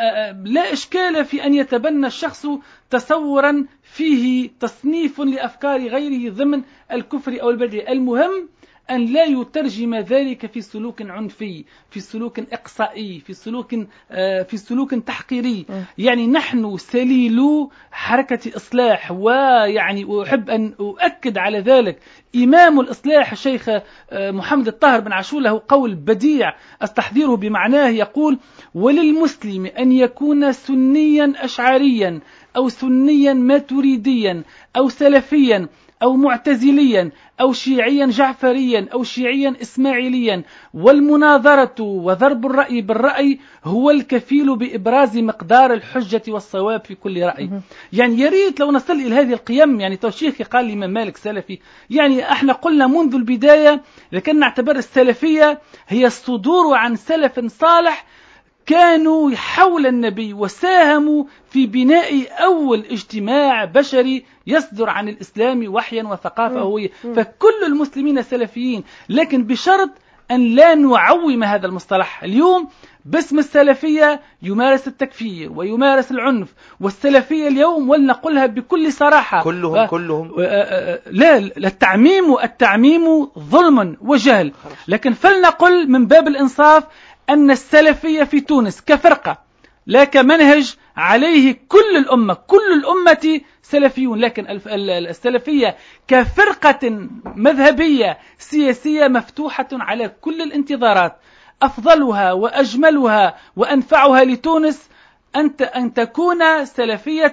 لا إشكال في أن يتبنى الشخص تصورا فيه تصنيف لأفكار غيره ضمن الكفر أو البدع، المهم أن لا يترجم ذلك في سلوك عنفي، في سلوك إقصائي، في سلوك في سلوك تحقيري. يعني نحن سليلو حركة إصلاح، ويعني أحب أن أؤكد على ذلك إمام الإصلاح الشيخ محمد الطاهر بن عاشور له قول بديع أستحضره بمعناه، يقول: وللمسلم أن يكون سنيا أشعريا أو سنيا ماتريديا أو سلفيا أو معتزليا أو شيعيا جعفريا أو شيعيا إسماعيليا، والمناظرة وضرب الرأي بالرأي هو الكفيل بإبراز مقدار الحجة والصواب في كل رأي. يعني يريد لو نصل إلى هذه القيم. يعني توشيخي قال الإمام مالك سلفي، يعني احنا قلنا منذ البداية لكن نعتبر السلفية هي الصدور عن سلف صالح كانوا حول النبي وساهموا في بناء أول اجتماع بشري يصدر عن الإسلام وحيا وثقافة هوية، فكل المسلمين سلفيين، لكن بشرط أن لا نعوم هذا المصطلح. اليوم باسم السلفية يمارس التكفير ويمارس العنف، والسلفية اليوم ولنقولها بكل صراحة كلهم كلهم لا التعميم التعميم ظلم وجهل، لكن فلنقل من باب الإنصاف أن السلفية في تونس كفرقة لا كمنهج عليه كل الأمة، كل الأمة سلفيون، لكن السلفية كفرقة مذهبية سياسية مفتوحة على كل الانتظارات. أفضلها وأجملها وأنفعها لتونس أن تكون سلفية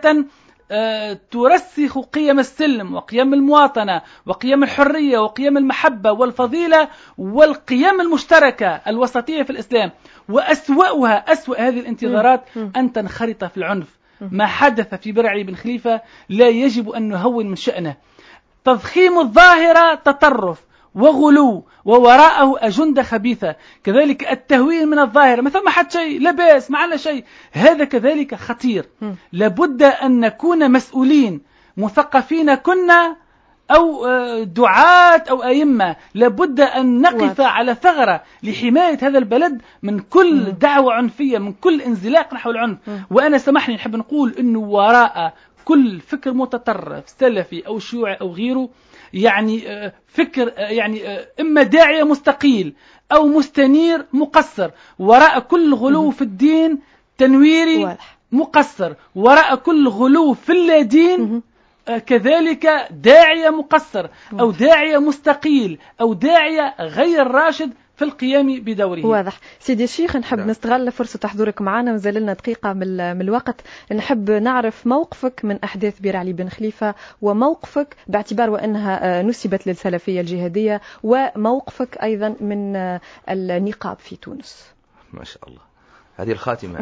ترسخ قيم السلم وقيم المواطنة وقيم الحرية وقيم المحبة والفضيلة والقيم المشتركة الوسطية في الإسلام. وأسوأها أسوأ هذه الانتظارات أن تنخرط في العنف. ما حدث في برعي بن خليفة لا يجب أن نهون من شأنه. تضخيم الظاهرة تطرف وغلو ووراءه أجندة خبيثة، كذلك التهويل من الظاهرة مثل ما حد شيء لباس معنا شيء، هذا كذلك خطير. لابد أن نكون مسؤولين مثقفين كنا أو دعاة أو أئمة، لابد أن نقف على ثغرة لحماية هذا البلد من كل دعوة عنفية، من كل انزلاق نحو العنف. وأنا سمحني نحب نقول أنه وراء كل فكر متطرف سلفي أو شيوعي أو غيره يعني فكر يعني إما داعية مستقيل أو مستنير مقصر، وراء كل غلو في الدين تنويري مقصر، وراء كل غلو في اللادين كذلك داعية مقصر أو داعية مستقيل أو داعية غير راشد في القيام بدوره. واضح. سيدي الشيخ، نحب نعم. نستغل فرصة حضورك معنا وزال لنا دقيقة من الوقت، نحب نعرف موقفك من أحداث بير علي بن خليفة، وموقفك باعتبار وأنها نسبت للسلفية الجهادية، وموقفك أيضا من النقاب في تونس. ما شاء الله، هذه الخاتمة.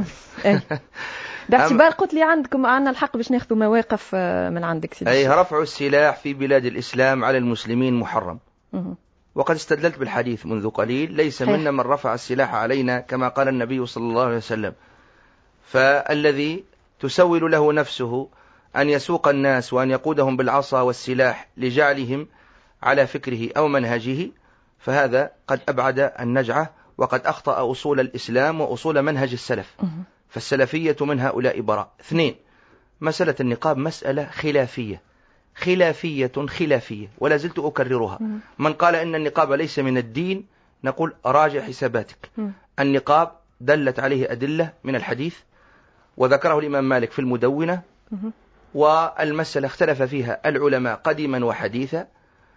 باعتبار قلت لي عندكم عنا الحق باش ناخذ مواقف من عندك سيدي. أي رفع السلاح في بلاد الإسلام على المسلمين محرم، وقد استدللت بالحديث منذ قليل: ليس منا من رفع السلاح علينا، كما قال النبي صلى الله عليه وسلم. فالذي تسول له نفسه أن يسوق الناس وأن يقودهم بالعصا والسلاح لجعلهم على فكره أو منهجه، فهذا قد أبعد النجعة، وقد أخطأ أصول الإسلام وأصول منهج السلف. فالسلفية من هؤلاء براء. اثنين، مسألة النقاب مسألة خلافية خلافية خلافية ولا زلت أكررها. من قال إن النقاب ليس من الدين نقول راجع حساباتك. النقاب دلت عليه أدلة من الحديث، وذكره الإمام مالك في المدونة، والمسألة اختلف فيها العلماء قديما وحديثا.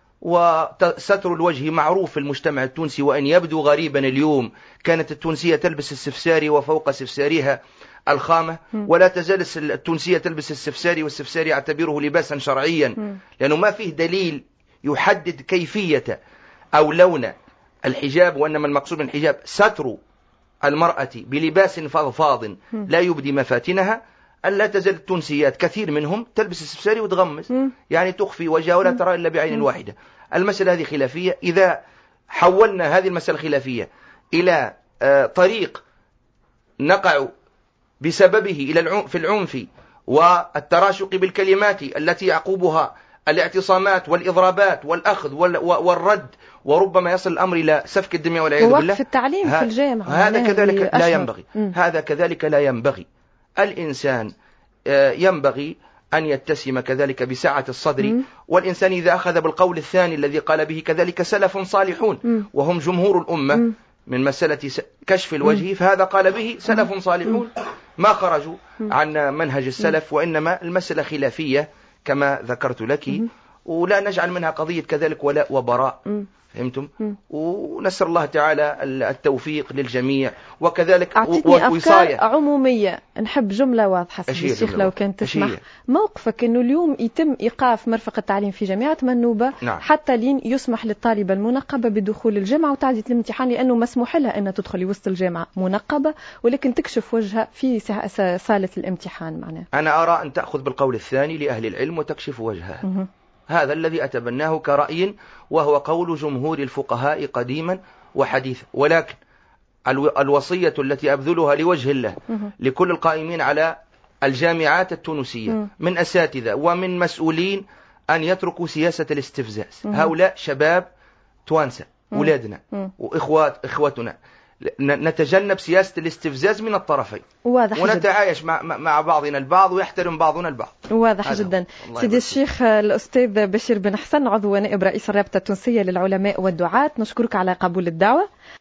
وستر الوجه معروف في المجتمع التونسي، وأن يبدو غريبا اليوم. كانت التونسية تلبس السفساري وفوق سفسارها الخامة، ولا تزال التونسية تلبس السفساري، والسفساري يعتبره لباسا شرعيا، لأنه ما فيه دليل يحدد كيفية أو لون الحجاب، وإنما المقصود من الحجاب ستر المرأة بلباس فضفاض لا يبدي مفاتنها. ألا تزال التونسيات كثير منهم تلبس السفساري وتغمس، يعني تخفي وجهها ولا ترى إلا بعين واحدة. المسألة هذه خلافية. إذا حولنا هذه المسألة الخلافية إلى طريق نقع بسببه إلى في العنف والتراشق بالكلمات التي يعقبها الاعتصامات والإضرابات والأخذ والرد، وربما يصل الأمر إلى سفك الدماء والعياذ بالله، وقف التعليم في الجامعة، هذا كذلك لا ينبغي. هذا كذلك لا ينبغي. الإنسان ينبغي أن يتسم كذلك بسعة الصدر. م. والإنسان إذا أخذ بالقول الثاني الذي قال به كذلك سلف صالحون، م. وهم جمهور الأمة، م. من مسألة كشف الوجه، فهذا قال به سلف صالحون ما خرجوا عن منهج السلف، وإنما المسألة خلافية كما ذكرت لك، ولا نجعل منها قضية كذلك ولاء وبراء. فهمتم؟ ونسأل الله تعالى التوفيق للجميع، وكذلك أعطيني أفكار عمومية. نحب جملة واضحة سيدي الشيخ لو كانت تسمح. موقفك أنه اليوم يتم إيقاف مرفق التعليم في جامعة منوبة، نعم. حتى لين يسمح للطالبة المنقبة بدخول الجامعة وتعدية الامتحان، لأنه مسموح لها أن تدخل وسط الجامعة منقبة ولكن تكشف وجهها في صالة الامتحان. معناه أنا أرى أن تأخذ بالقول الثاني لأهل العلم وتكشف وجهها. م- هذا الذي أتبناه كرأي، وهو قول جمهور الفقهاء قديما وحديثا. ولكن الوصية التي أبذلها لوجه الله لكل القائمين على الجامعات التونسية من أساتذة ومن مسؤولين أن يتركوا سياسة الاستفزاز. هؤلاء شباب توانسة، أولادنا وإخوات إخوتنا، نتجنب سياسة الاستفزاز من الطرفين، ونتعايش مع, مع بعضنا البعض ويحترم بعضنا البعض. واضح جدا. سيدي الشيخ الأستاذ بشير بن حسن، عضو ونائب رئيس الرابطة التونسية للعلماء والدعاة، نشكرك على قبول الدعوة.